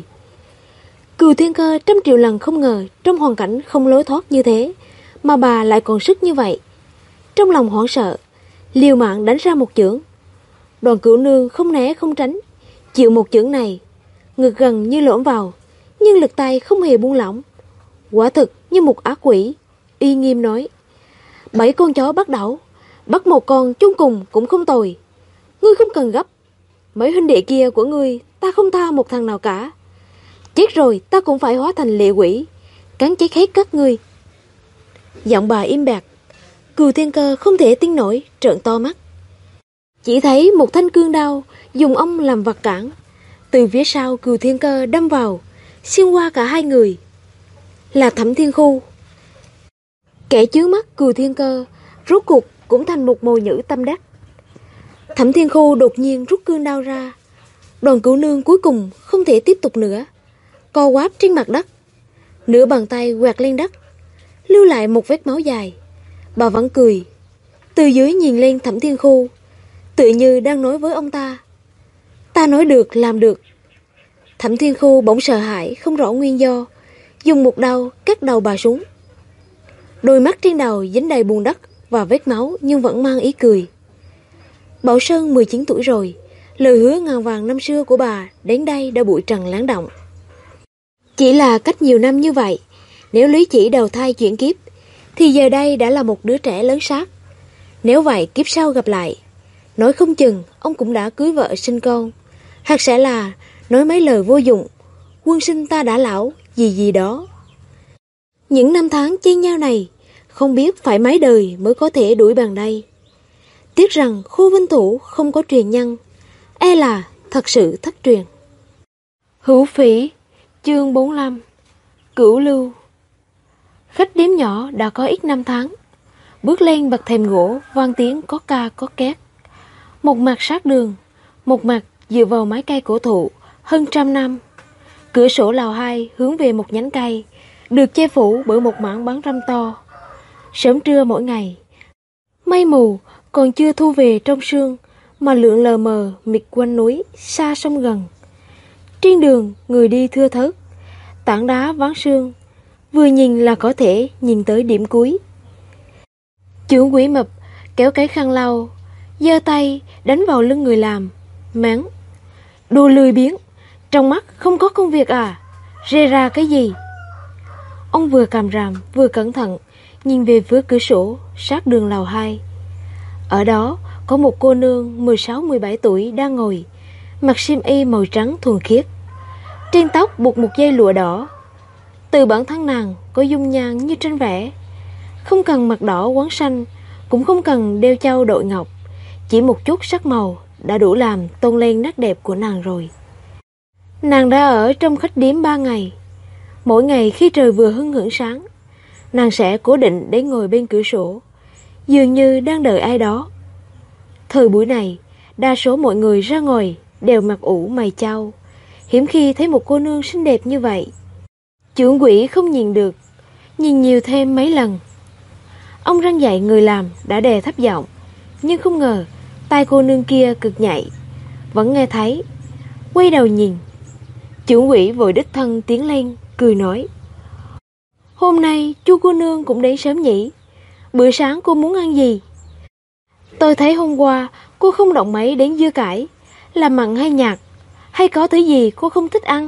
Cừu Thiên Cơ trăm triệu lần không ngờ trong hoàn cảnh không lối thoát như thế mà bà lại còn sức như vậy. Trong lòng hoảng sợ, liều mạng đánh ra một chưởng. Đoàn Cửu Nương không né không tránh, chịu một chưởng này, ngực gần như lõm vào, nhưng lực tay không hề buông lỏng. Quả thực như một ác quỷ, uy nghiêm nói: 7 con chó bắt đẩu, bắt một con chung cùng cũng không tồi. Ngươi không cần gấp, mấy huynh đệ kia của ngươi ta không tha một thằng nào cả. Chết rồi ta cũng phải hóa thành lệ quỷ, cắn chết hết các ngươi. Giọng bà im bặt. Cừu Thiên Cơ không thể tin nổi, trợn to mắt. Chỉ thấy một thanh cương đao dùng ông làm vật cản, từ phía sau Cừu Thiên Cơ đâm vào, xuyên qua cả hai người. Là Thẩm Thiên Khu. Kẻ chướng mắt Cừu Thiên Cơ rốt cuộc cũng thành một mồi nhử tâm đắc. Thẩm Thiên Khu đột nhiên rút cương đao ra. Đoàn Cửu Nương cuối cùng không thể tiếp tục nữa, co quắp trên mặt đất, nửa bàn tay quẹt lên đất, lưu lại một vết máu dài. Bà vẫn cười, từ dưới nhìn lên Thẩm Thiên Khu, tự như đang nói với ông ta. Ta nói được làm được. Thẩm Thiên Khu bỗng sợ hãi không rõ nguyên do, dùng một đao cắt đầu bà xuống. Đôi mắt trên đầu dính đầy bùn đất và vết máu nhưng vẫn mang ý cười. Bảo Sơn 19 tuổi rồi, lời hứa ngàn vàng năm xưa của bà đến đây đã bụi trần lắng động. Chỉ là cách nhiều năm như vậy, nếu Lý Chỉ đầu thai chuyển kiếp, thì giờ đây đã là một đứa trẻ lớn xác. Nếu vậy kiếp sau gặp lại, nói không chừng ông cũng đã cưới vợ sinh con, hoặc sẽ là nói mấy lời vô dụng, quân sinh ta đã lão, gì gì đó. Những năm tháng chen nhau này, không biết phải mấy đời mới có thể đuổi bằng đây. Tiếc rằng Khu Vinh Thủ không có truyền nhân, e là thật sự thất truyền. Hữu Phỉ, chương 45, Cửu Lưu. Khách điếm nhỏ đã có ít năm tháng, bước lên bậc thềm gỗ vang tiếng có ca có két. Một mặt sát đường, một mặt dựa vào mái cây cổ thụ hơn 100 năm. Cửa sổ lầu 2 hướng về một nhánh cây, được che phủ bởi một mảng bắn râm to. Sớm trưa mỗi ngày, mây mù còn chưa thu về trong sương mà lượn lờ mờ mịt quanh núi xa sông gần. Trên đường người đi thưa thớt, tảng đá vắng sương, vừa nhìn là có thể nhìn tới điểm cuối. Trưởng quỹ mập kéo cái khăn lau, giơ tay đánh vào lưng người làm, mắng: Đồ lười biếng, trong mắt không có công việc à? Rê ra cái gì? Ông vừa càm ràm vừa cẩn thận nhìn về phía cửa sổ sát đường lầu 2. Ở đó có một cô nương 16-17 tuổi đang ngồi, mặc xiêm y màu trắng thuần khiết, trên tóc buộc một dây lụa đỏ. Từ bản thân nàng có dung nhan như tranh vẽ, không cần mặt đỏ quấn xanh, cũng không cần đeo châu đội ngọc, chỉ một chút sắc màu đã đủ làm tôn lên nét đẹp của nàng rồi. Nàng đã ở trong khách điếm 3 ngày. Mỗi ngày khi trời vừa hưng hửng sáng, nàng sẽ cố định để ngồi bên cửa sổ, dường như đang đợi ai đó. Thời buổi này, đa số mọi người ra ngồi đều mặc ủ mày chau, hiếm khi thấy một cô nương xinh đẹp như vậy. Trưởng quỹ không nhìn được, nhìn nhiều thêm mấy lần. Ông răn dạy người làm đã đè thấp giọng, nhưng không ngờ tai cô nương kia cực nhạy, vẫn nghe thấy. Quay đầu nhìn, trưởng quỹ vội đích thân tiến lên, cười nói: Hôm nay chu cô nương cũng đến sớm nhỉ? Bữa sáng cô muốn ăn gì? Tôi thấy hôm qua cô không động mấy đến dưa cải, là mặn hay nhạt, hay có thứ gì cô không thích ăn?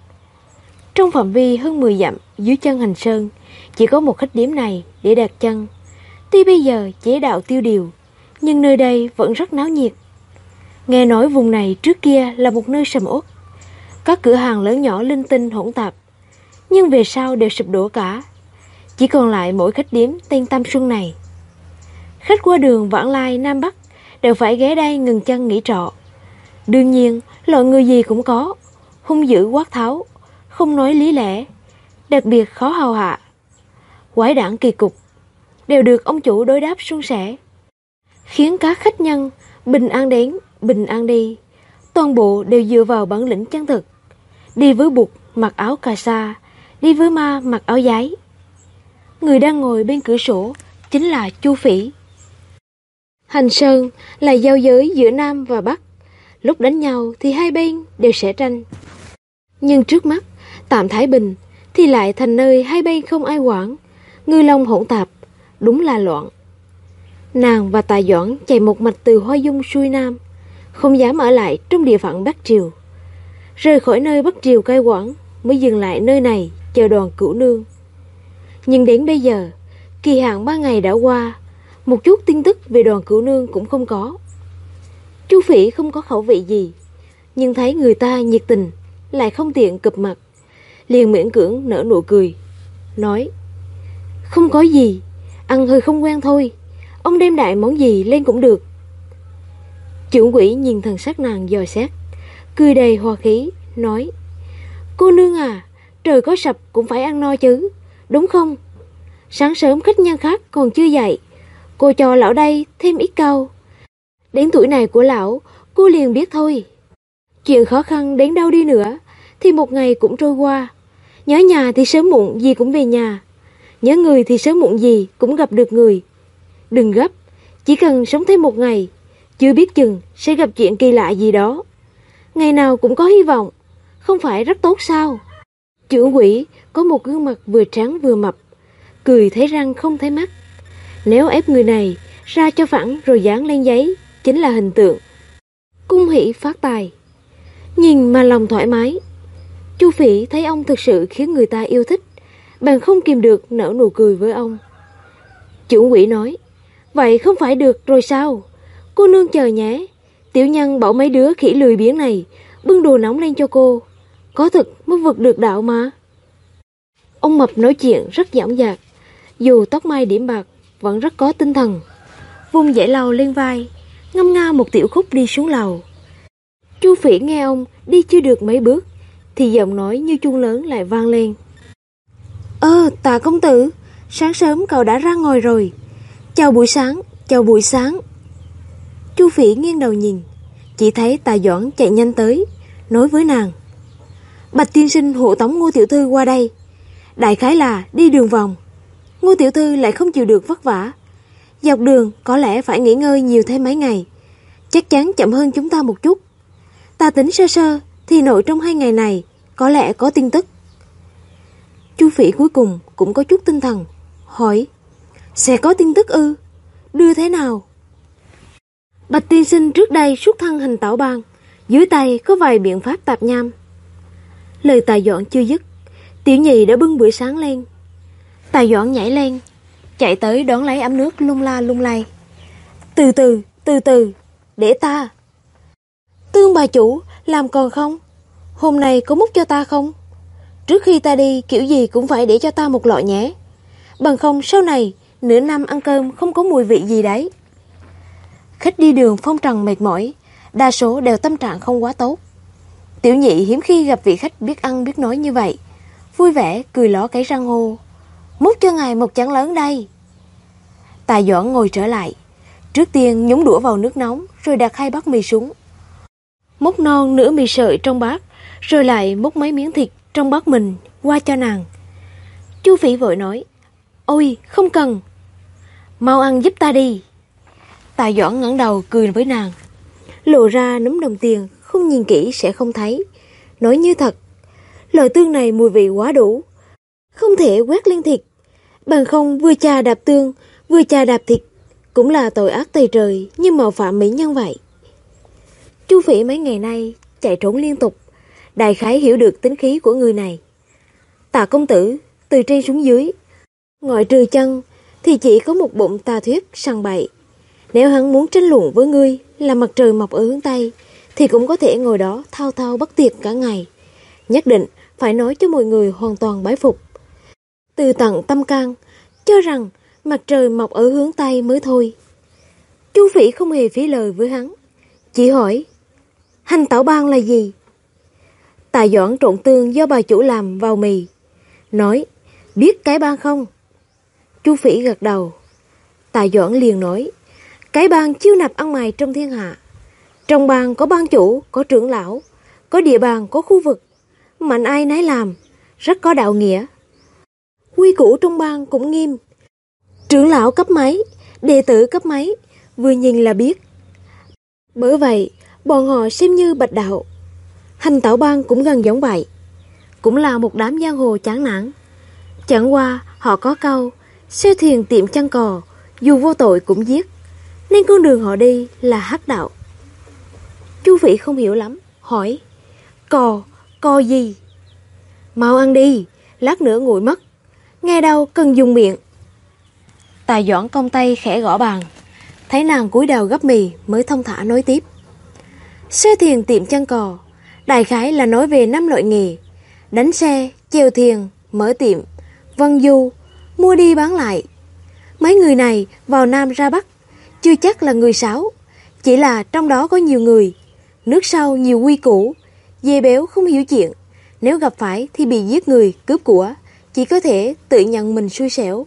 Trong phạm vi hơn 10 dặm dưới chân Hành Sơn, chỉ có một khách điếm này để đặt chân. Tuy bây giờ chế đạo tiêu điều, nhưng nơi đây vẫn rất náo nhiệt. Nghe nói vùng này trước kia là một nơi sầm uất, các cửa hàng lớn nhỏ linh tinh hỗn tạp, nhưng về sau đều sụp đổ cả. Chỉ còn lại mỗi khách điếm tên Tam Xuân này. Khách qua đường vãng lai Nam Bắc đều phải ghé đây ngừng chân nghỉ trọ. Đương nhiên loại người gì cũng có, hung dữ quát tháo, không nói lý lẽ, đặc biệt khó hầu hạ, quái đản kỳ cục, đều được ông chủ đối đáp suôn sẻ, khiến các khách nhân bình an đến bình an đi. Toàn bộ đều dựa vào bản lĩnh chân thực. Đi với bụt mặc áo cà sa, đi với ma mặc áo giấy. Người đang ngồi bên cửa sổ chính là Chu Phỉ. Hành Sơn là giao giới giữa Nam và Bắc, lúc đánh nhau thì hai bên đều sẽ tranh. Nhưng trước mắt tạm thái bình thì lại thành nơi hai bên không ai quản, ngư long hỗn tạp, đúng là loạn. Nàng và Tài Doãn chạy một mạch từ Hoa Dung xuôi Nam, không dám ở lại trong địa phận Bắc Triều. Rời khỏi nơi Bắc Triều cai quản mới dừng lại nơi này chờ đoàn Cửu Nương. Nhưng đến bây giờ, kỳ hạn 3 ngày đã qua, một chút tin tức về đoàn Cửu Nương cũng không có. Chu Phỉ không có khẩu vị gì, nhưng thấy người ta nhiệt tình, lại không tiện cụp mặt, liền miễn cưỡng nở nụ cười, nói: "Không có gì, ăn hơi không quen thôi, ông đem đại món gì lên cũng được." Trưởng quỹ nhìn thần sắc nàng dò xét, cười đầy hòa khí, nói: "Cô nương à, trời có sập cũng phải ăn no chứ, đúng không? Sáng sớm khách nhân khác còn chưa dậy, cô cho lão đây thêm ít cau. Đến tuổi này của lão, cô liền biết thôi. Chuyện khó khăn đến đâu đi nữa thì một ngày cũng trôi qua. Nhớ nhà thì sớm muộn gì cũng về nhà, nhớ người thì sớm muộn gì cũng gặp được người. Đừng gấp, chỉ cần sống thêm một ngày, chưa biết chừng sẽ gặp chuyện kỳ lạ gì đó. Ngày nào cũng có hy vọng, không phải rất tốt sao?" Trưởng quỹ có một gương mặt vừa trắng vừa mập, cười thấy răng không thấy mắt. Nếu ép người này ra cho phẳng rồi dán lên giấy, chính là hình tượng cung hỷ phát tài, nhìn mà lòng thoải mái. Chu Phỉ thấy ông thực sự khiến người ta yêu thích, bèn không kìm được nở nụ cười với ông. Trưởng quỹ nói: "Vậy không phải được rồi sao? Cô nương chờ nhé, tiểu nhân bảo mấy đứa khỉ lười biếng này bưng đồ nóng lên cho cô, có thực mới vượt được đạo mà." Ông mập nói chuyện rất dõng dạc, dù tóc mai điểm bạc vẫn rất có tinh thần, vung dãy lầu lên vai, ngâm nga một tiểu khúc đi xuống lầu. Chu Phỉ nghe ông đi chưa được mấy bước thì giọng nói như chuông lớn lại vang lên: Tạ công tử, sáng sớm cậu đã ra ngồi rồi. Chào buổi sáng, chào buổi sáng." Chu Phỉ nghiêng đầu nhìn, chỉ thấy Tạ Doãn chạy nhanh tới, nói với nàng: "Bạch tiên sinh hộ tống Ngô tiểu thư qua đây, đại khái là đi đường vòng. Ngô tiểu thư lại không chịu được vất vả, dọc đường có lẽ phải nghỉ ngơi nhiều thêm mấy ngày, chắc chắn chậm hơn chúng ta một chút. Ta tính sơ sơ thì nội trong 2 ngày này có lẽ có tin tức." Chu Phỉ cuối cùng cũng có chút tinh thần, hỏi: "Sẽ có tin tức ư? Đưa thế nào?" "Bạch tiên sinh trước đây xuất thân hành tảo bang, dưới tay có vài biện pháp tạp nham." Lời Tạ Doãn chưa dứt, tiểu nhị đã bưng bữa sáng lên. Tạ Doãn nhảy lên, chạy tới đón lấy ấm nước lung la lung lay. Từ từ, để ta." "Tương bà chủ, làm còn không? Hôm nay có múc cho ta không? Trước khi ta đi kiểu gì cũng phải để cho ta một lọ nhé, bằng không sau này nửa năm ăn cơm không có mùi vị gì đấy." Khách đi đường phong trần mệt mỏi, đa số đều tâm trạng không quá tốt. Tiểu nhị hiếm khi gặp vị khách biết ăn biết nói như vậy, vui vẻ cười ló cái răng hô: "Múc cho ngài một chén lớn đây." Tạ Doãn ngồi trở lại, trước tiên nhúng đũa vào nước nóng rồi đặt 2 bát mì xuống, múc non nửa mì sợi trong bát, rồi lại múc mấy miếng thịt trong bát mình qua cho nàng. Chu Phỉ vội nói: "Ôi không cần, mau ăn giúp ta đi." Tạ Doãn ngẩng đầu cười với nàng, lộ ra núm đồng tiền, không nhìn kỹ sẽ không thấy, nói như thật: "Loại tương này mùi vị quá đủ, không thể quét lên thịt, bằng không vừa chà đạp tương vừa chà đạp thịt cũng là tội ác tày trời như mạo phạm mỹ nhân vậy." Chu Phỉ mấy ngày nay chạy trốn liên tục, đại khái hiểu được tính khí của người này. Tạ công tử từ trên xuống dưới, ngoại trừ chân thì chỉ có một bụng tà thuyết sằng bậy. Nếu hắn muốn tranh luận với ngươi là mặt trời mọc ở hướng Tây thì cũng có thể ngồi đó thao thao bất tuyệt cả ngày. Nhất định phải nói cho mọi người hoàn toàn bái phục, từ tận tâm can cho rằng mặt trời mọc ở hướng Tây mới thôi. Chu Phỉ không hề phí lời với hắn, chỉ hỏi: "Hành tảo bang là gì?" Tạ Doãn trộn tương do bà chủ làm vào mì, nói: "Biết cái bang không?" Chu Phỉ gật đầu. Tạ Doãn liền nói: "Cái bang chiêu nạp ăn mày trong thiên hạ. Trong bang có bang chủ, có trưởng lão, có địa bàn, có khu vực, mạnh ai nấy làm, rất có đạo nghĩa. Quy củ trong bang cũng nghiêm, trưởng lão cấp mấy, đệ tử cấp mấy, vừa nhìn là biết. Bởi vậy bọn họ xem như bạch đạo. Hành tảo bang cũng gần giống vậy, cũng là một đám giang hồ chán nản. Chẳng qua họ có câu xeo thuyền tiệm chăn cò, dù vô tội cũng giết, nên con đường họ đi là hắc đạo." Chu Phỉ không hiểu lắm, hỏi: Cò gì?" "Mau ăn đi, lát nữa nguội mất, nghe đâu cần dùng miệng." Tạ Doãn cong tay khẽ gõ bàn, thấy nàng cúi đầu gấp mì mới thông thả nói tiếp: "Xeo thuyền tiệm chăn cò Đại khái là nói về 5 loại nghề: đánh xe, chèo thuyền, mở tiệm, vân du, mua đi bán lại. Mấy người này vào Nam ra Bắc, chưa chắc là người xấu, chỉ là trong đó có nhiều người, nước sau nhiều quy củ, dê béo không hiểu chuyện, nếu gặp phải thì bị giết người, cướp của, chỉ có thể tự nhận mình xui xẻo.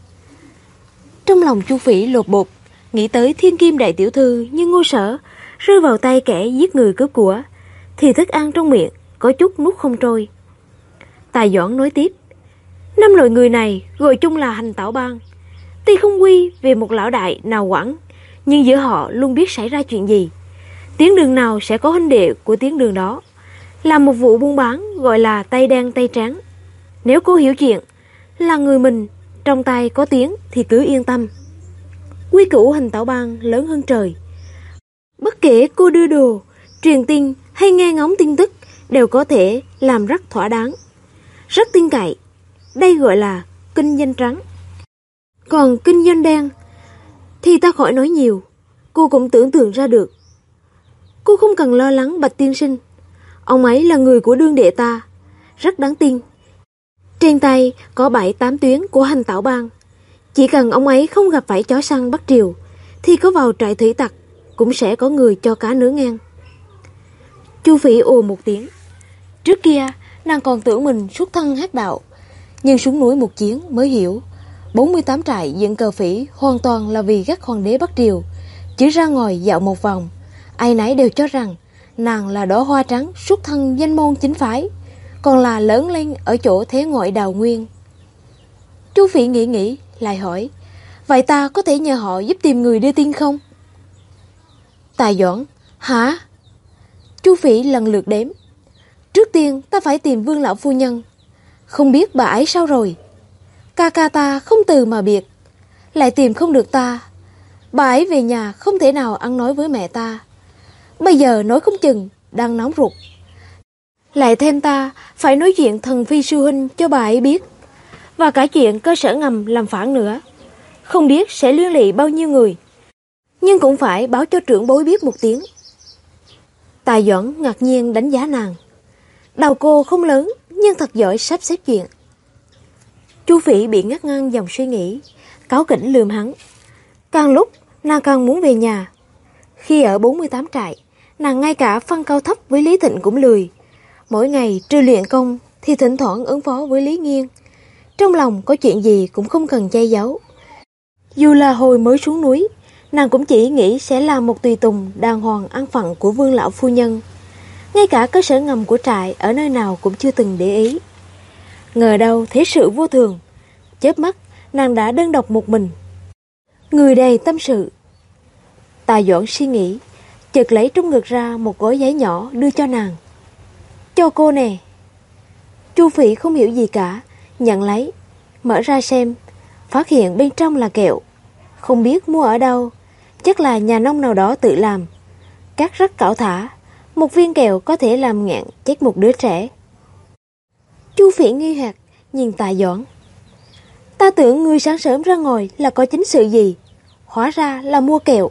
Trong lòng Chu Phỉ lột bột, nghĩ tới thiên kim đại tiểu thư như Ngô Sở rơi vào tay kẻ giết người cướp của, thì thức ăn trong miệng có chút nuốt không trôi. Tài Doãn nói tiếp, 5 loại người này gọi chung là hành tảo bang. Tuy không quy về một lão đại nào quản, nhưng giữa họ luôn biết xảy ra chuyện gì. Tuyến đường nào sẽ có huynh đệ của tuyến đường đó. Làm một vụ buôn bán gọi là tay đen tay trắng. Nếu cô hiểu chuyện, là người mình, trong tay có tiếng thì cứ yên tâm. Quy củ hành tảo bang lớn hơn trời. Bất kể cô đưa đồ, truyền tin hay nghe ngóng tin tức đều có thể làm rất thỏa đáng, rất tin cậy. Đây gọi là kinh doanh trắng. Còn kinh doanh đen thì ta khỏi nói nhiều, cô cũng tưởng tượng ra được. Cô không cần lo lắng Bạch tiên sinh, ông ấy là người của đương đệ ta, rất đáng tin. Trên tay có 7-8 tuyến của hành tảo bang. Chỉ cần ông ấy không gặp phải chó săn Bắc Triều, thì có vào trại thủy tặc cũng sẽ có người cho cá nướng ngang. Chu Phỉ ồ một tiếng. Trước kia nàng còn tưởng mình xuất thân hắc đạo, nhưng xuống núi một chuyến mới hiểu 48 trại dựng cờ phỉ hoàn toàn là vì gác hoàng đế Bắc Triều. Chỉ ra ngoài dạo một vòng, ai nấy đều cho rằng nàng là đóa hoa trắng xuất thân danh môn chính phái, còn là lớn lên ở chỗ thế ngoại đào nguyên. Chu Phỉ nghĩ lại hỏi, vậy ta có thể nhờ họ giúp tìm người đưa tin không? Tài Doãn, hả? Chu Phỉ lần lượt đếm. Trước tiên ta phải tìm Vương lão phu nhân, không biết bà ấy sao rồi. Ca ca ta không từ mà biệt, lại tìm không được ta. Bà ấy về nhà không thể nào ăn nói với mẹ ta, bây giờ nói không chừng đang nóng ruột. Lại thêm ta phải nói chuyện thần phi sư huynh cho bà ấy biết, và cả chuyện cơ sở ngầm làm phản nữa. Không biết sẽ liên lụy bao nhiêu người, nhưng cũng phải báo cho trưởng bối biết một tiếng. Tài Doãn ngạc nhiên đánh giá nàng. Đầu cô không lớn, nhưng thật giỏi sắp xếp chuyện. Chu Phỉ bị ngắt ngang dòng suy nghĩ, cáu kỉnh lườm hắn. Càng lúc nàng càng muốn về nhà. Khi ở 48 trại, nàng ngay cả phân cao thấp với Lý Thịnh cũng lười. Mỗi ngày trừ luyện công thì thỉnh thoảng ứng phó với Lý Nghiên. Trong lòng có chuyện gì cũng không cần che giấu. Dù là hồi mới xuống núi, nàng cũng chỉ nghĩ sẽ làm một tùy tùng đàng hoàng ăn phận của Vương lão phu nhân. Ngay cả cơ sở ngầm của trại ở nơi nào cũng chưa từng để ý. Ngờ đâu thế sự vô thường, chớp mắt nàng đã đơn độc một mình. Người đầy tâm sự. Tài Doãn suy nghĩ, chợt lấy trong ngực ra một gói giấy nhỏ đưa cho nàng. Cho cô nè. Chu Phỉ không hiểu gì cả, nhận lấy, mở ra xem, phát hiện bên trong là kẹo. Không biết mua ở đâu, chắc là nhà nông nào đó tự làm. Cắt rất cẩu thả, một viên kẹo có thể làm nghẹn chết một đứa trẻ. Chu Phỉ nghi hoặc nhìn Tài Doãn. Ta tưởng người sáng sớm ra ngoài là có chính sự gì, hóa ra là mua kẹo.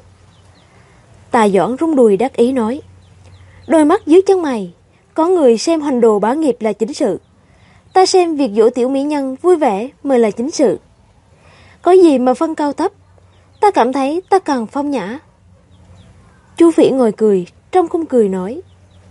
Tài Doãn rung đùi đắc ý nói. Đôi mắt dưới chân mày, có người xem hành đồ bá nghiệp là chính sự. Ta xem việc dỗ tiểu mỹ nhân vui vẻ mới là chính sự. Có gì mà phân cao thấp, ta cảm thấy ta càng phong nhã. Chu Phỉ ngồi cười, trong không cười nói.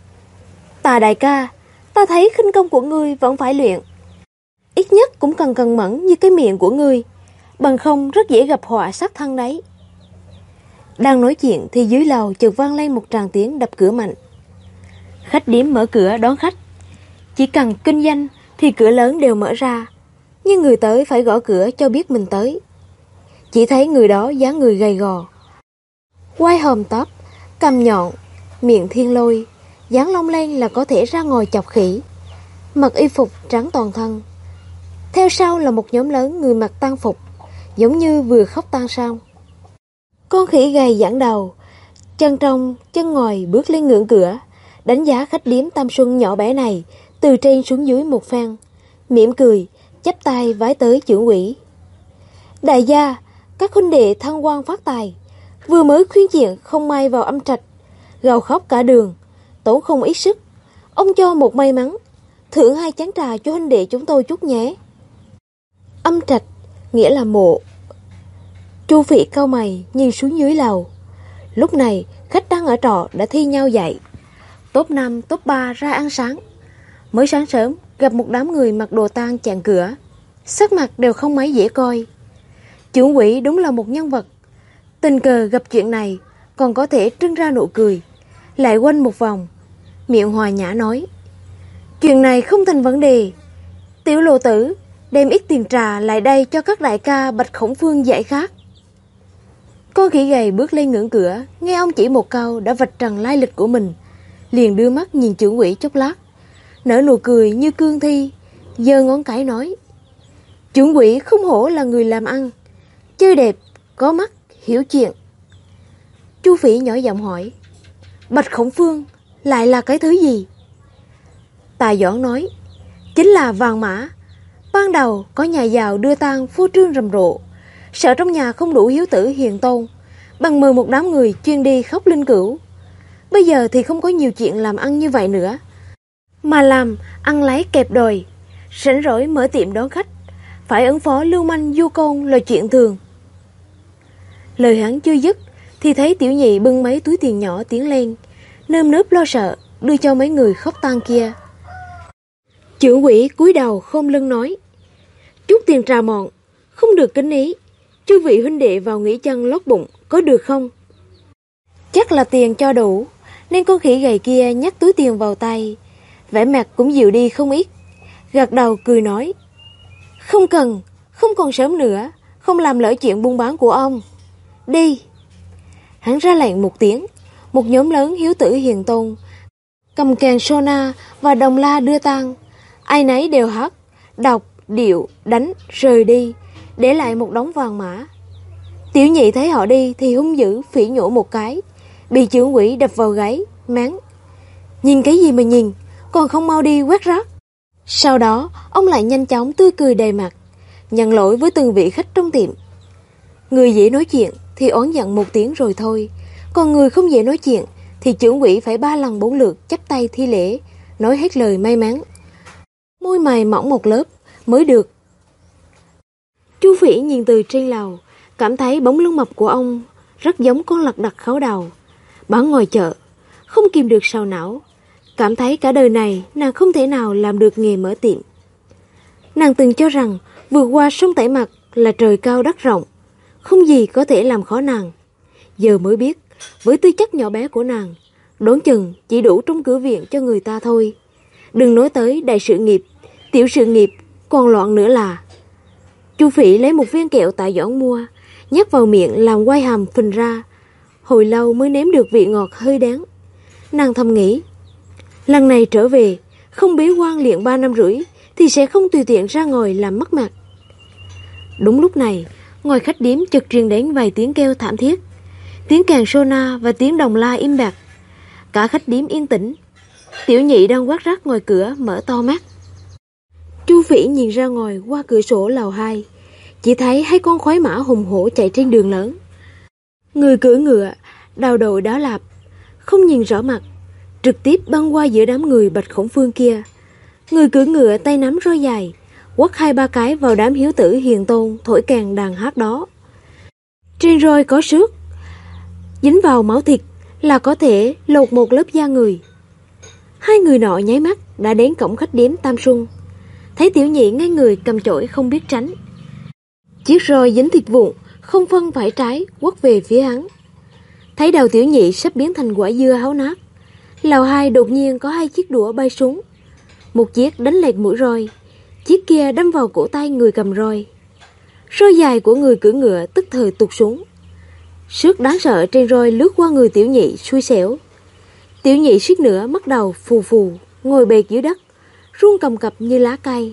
Tà đại ca, ta thấy khinh công của ngươi vẫn phải luyện. Ít nhất cũng cần cẩn mẫn như cái miệng của ngươi, bằng không rất dễ gặp họa sát thân đấy. Đang nói chuyện thì dưới lầu chợt vang lên một tràng tiếng đập cửa mạnh. Khách điếm mở cửa đón khách. Chỉ cần kinh doanh thì cửa lớn đều mở ra, nhưng người tới phải gõ cửa cho biết mình tới. Chỉ thấy người đó dáng người gầy gò, quai hòm tóc, cằm nhọn, miệng thiên lôi, dáng long lên là có thể ra ngồi chọc khỉ. Mặc y phục trắng toàn thân. Theo sau là một nhóm lớn người mặc tang phục, giống như vừa khóc tang xong. Con khỉ gầy giãn đầu, chân trong chân ngoài bước lên ngưỡng cửa, đánh giá khách điếm Tam Xuân nhỏ bé này từ trên xuống dưới một phen, mỉm cười, chắp tay vái tới trưởng quỹ. Đại gia, các huynh đệ thăng quan phát tài, vừa mới khuyên chuyện không may vào âm trạch, gào khóc cả đường, tốn không ít sức. ông cho một may mắn, thưởng 2 chén trà cho huynh đệ chúng tôi chút nhé. Âm trạch, nghĩa là mộ. Chu Phỉ cau mày nhìn xuống dưới lầu. Lúc này khách đang ở trọ đã thi nhau dậy. Top 5, top 3 ra ăn sáng. Mới sáng sớm gặp một đám người mặc đồ tang chặn cửa, sắc mặt đều không mấy dễ coi. Trưởng quỹ đúng là một nhân vật, tình cờ gặp chuyện này còn có thể trưng ra nụ cười, lại quanh một vòng, miệng hòa nhã nói: chuyện này không thành vấn đề, tiểu lộ tử đem ít tiền trà lại đây cho các đại ca Bạch Khổng Phương giải khát. Con khỉ gầy bước lên ngưỡng cửa, nghe ông chỉ một câu đã vạch trần lai lịch của mình, liền đưa mắt nhìn trưởng quỹ chốc lát, nở nụ cười như cương thi, giơ ngón cái nói: trưởng quỹ không hổ là người làm ăn, chơi đẹp, có mắt, hiểu chuyện. Chu Phỉ nhỏ giọng hỏi: Bạch Khổng Phương lại là cái thứ gì? Tài Doãn nói: chính là vàng mã. Ban đầu có nhà giàu đưa tang phô trương rầm rộ, sợ trong nhà không đủ hiếu tử hiền tôn, bằng mời một đám người chuyên đi khóc linh cữu. Bây giờ thì không có nhiều chuyện làm ăn như vậy nữa, mà làm ăn lấy kẹp đòi, rảnh rỗi mở tiệm đón khách, phải ứng phó lưu manh du côn là chuyện thường. Lời hắn chưa dứt thì thấy tiểu nhị bưng mấy túi tiền nhỏ tiến lên, nơm nớp lo sợ đưa cho mấy người khóc tang kia. Trưởng quỹ cúi đầu khom lưng nói: chút tiền trà mọn, không được kính ý, chư vị huynh đệ vào nghỉ chân lót bụng có được không? Chắc là tiền cho đủ, nên con khỉ gầy kia nhắc túi tiền vào tay, vẻ mặt cũng dịu đi không ít, gật đầu cười nói: không cần, không còn sớm nữa, không làm lỡ chuyện buôn bán của ông. Đi. Hắn ra lệnh một tiếng, một nhóm lớn hiếu tử hiền tôn cầm kèn sona và đồng la đưa tang, ai nấy đều hát, đọc, điệu, đánh, rời đi, để lại một đống vàng mã. Tiểu nhị thấy họ đi thì hung dữ phỉ nhổ một cái, bị trưởng quỹ đập vào gáy, mắng: nhìn cái gì mà nhìn, còn không mau đi quét rác. Sau đó ông lại nhanh chóng tươi cười đầy mặt, nhận lỗi với từng vị khách trong tiệm. Người dễ nói chuyện thì oán giận một tiếng rồi thôi, còn người không dễ nói chuyện thì trưởng quỹ phải 3 lần 4 lượt chắp tay thi lễ, nói hết lời may mắn, môi mày mỏng một lớp mới được. Chu Phỉ nhìn từ trên lầu, cảm thấy bóng lưng mập của ông rất giống con lật đật khấu đầu bán ngoài chợ, không kìm được sầu não, cảm thấy cả đời này nàng không thể nào làm được nghề mở tiệm. Nàng từng cho rằng vượt qua sông Tẩy Mặt là trời cao đất rộng, không gì có thể làm khó nàng. Giờ mới biết, với tư chất nhỏ bé của nàng, đoán chừng chỉ đủ trông cửa viện cho người ta thôi. Đừng nói tới đại sự nghiệp, tiểu sự nghiệp còn loạn nữa là. Chu Phỉ lấy một viên kẹo Tài Doãn mua, nhét vào miệng làm quai hàm phình ra, hồi lâu mới nếm được vị ngọt hơi đắng. Nàng thầm nghĩ, lần này trở về, không bế quan luyện 3 năm rưỡi thì sẽ không tùy tiện ra ngồi làm mất mặt. Đúng lúc này, ngoài khách điếm chợt truyền đến vài tiếng kêu thảm thiết, tiếng kèn sona và tiếng đồng la im bặt. Cả khách điếm yên tĩnh. Tiểu nhị đang quát rác ngoài cửa mở to mắt. Chu Phỉ nhìn ra ngoài qua cửa sổ lầu 2, chỉ thấy 2 con khoái mã hùng hổ chạy trên đường lớn. Người cưỡi ngựa, đào đội đá lạp, không nhìn rõ mặt, trực tiếp băng qua giữa đám người Bạch Khổng Phương kia. Người cưỡi ngựa tay nắm roi dài, quất 2-3 cái vào đám hiếu tử hiền tôn thổi kèn đàn hát đó. Trên roi có xước, dính vào máu thịt là có thể lột một lớp da người. 2 người nọ nháy mắt đã đến cổng khách điếm Tam Xuân. Thấy tiểu nhị ngay người cầm chổi không biết tránh, chiếc roi dính thịt vụn không phân phải trái quất về phía hắn. Thấy đầu tiểu nhị sắp biến thành quả dưa háo nát, lầu 2 đột nhiên có 2 chiếc đũa bay xuống. Một chiếc đánh lệch mũi roi, chiếc kia đâm vào cổ tay người cầm roi. Roi dài của người cưỡi ngựa tức thời tụt xuống. Xước đáng sợ trên roi lướt qua người tiểu nhị xui xẻo. Tiểu nhị suýt nữa mất đầu phù phù, ngồi bệt dưới đất, run cầm cập như lá cây.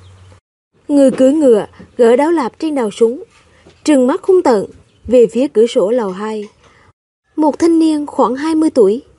Người cưỡi ngựa gỡ đáo lạp trên đầu súng, trừng mắt hung tợn về phía cửa sổ lầu 2. Một thanh niên khoảng 20 tuổi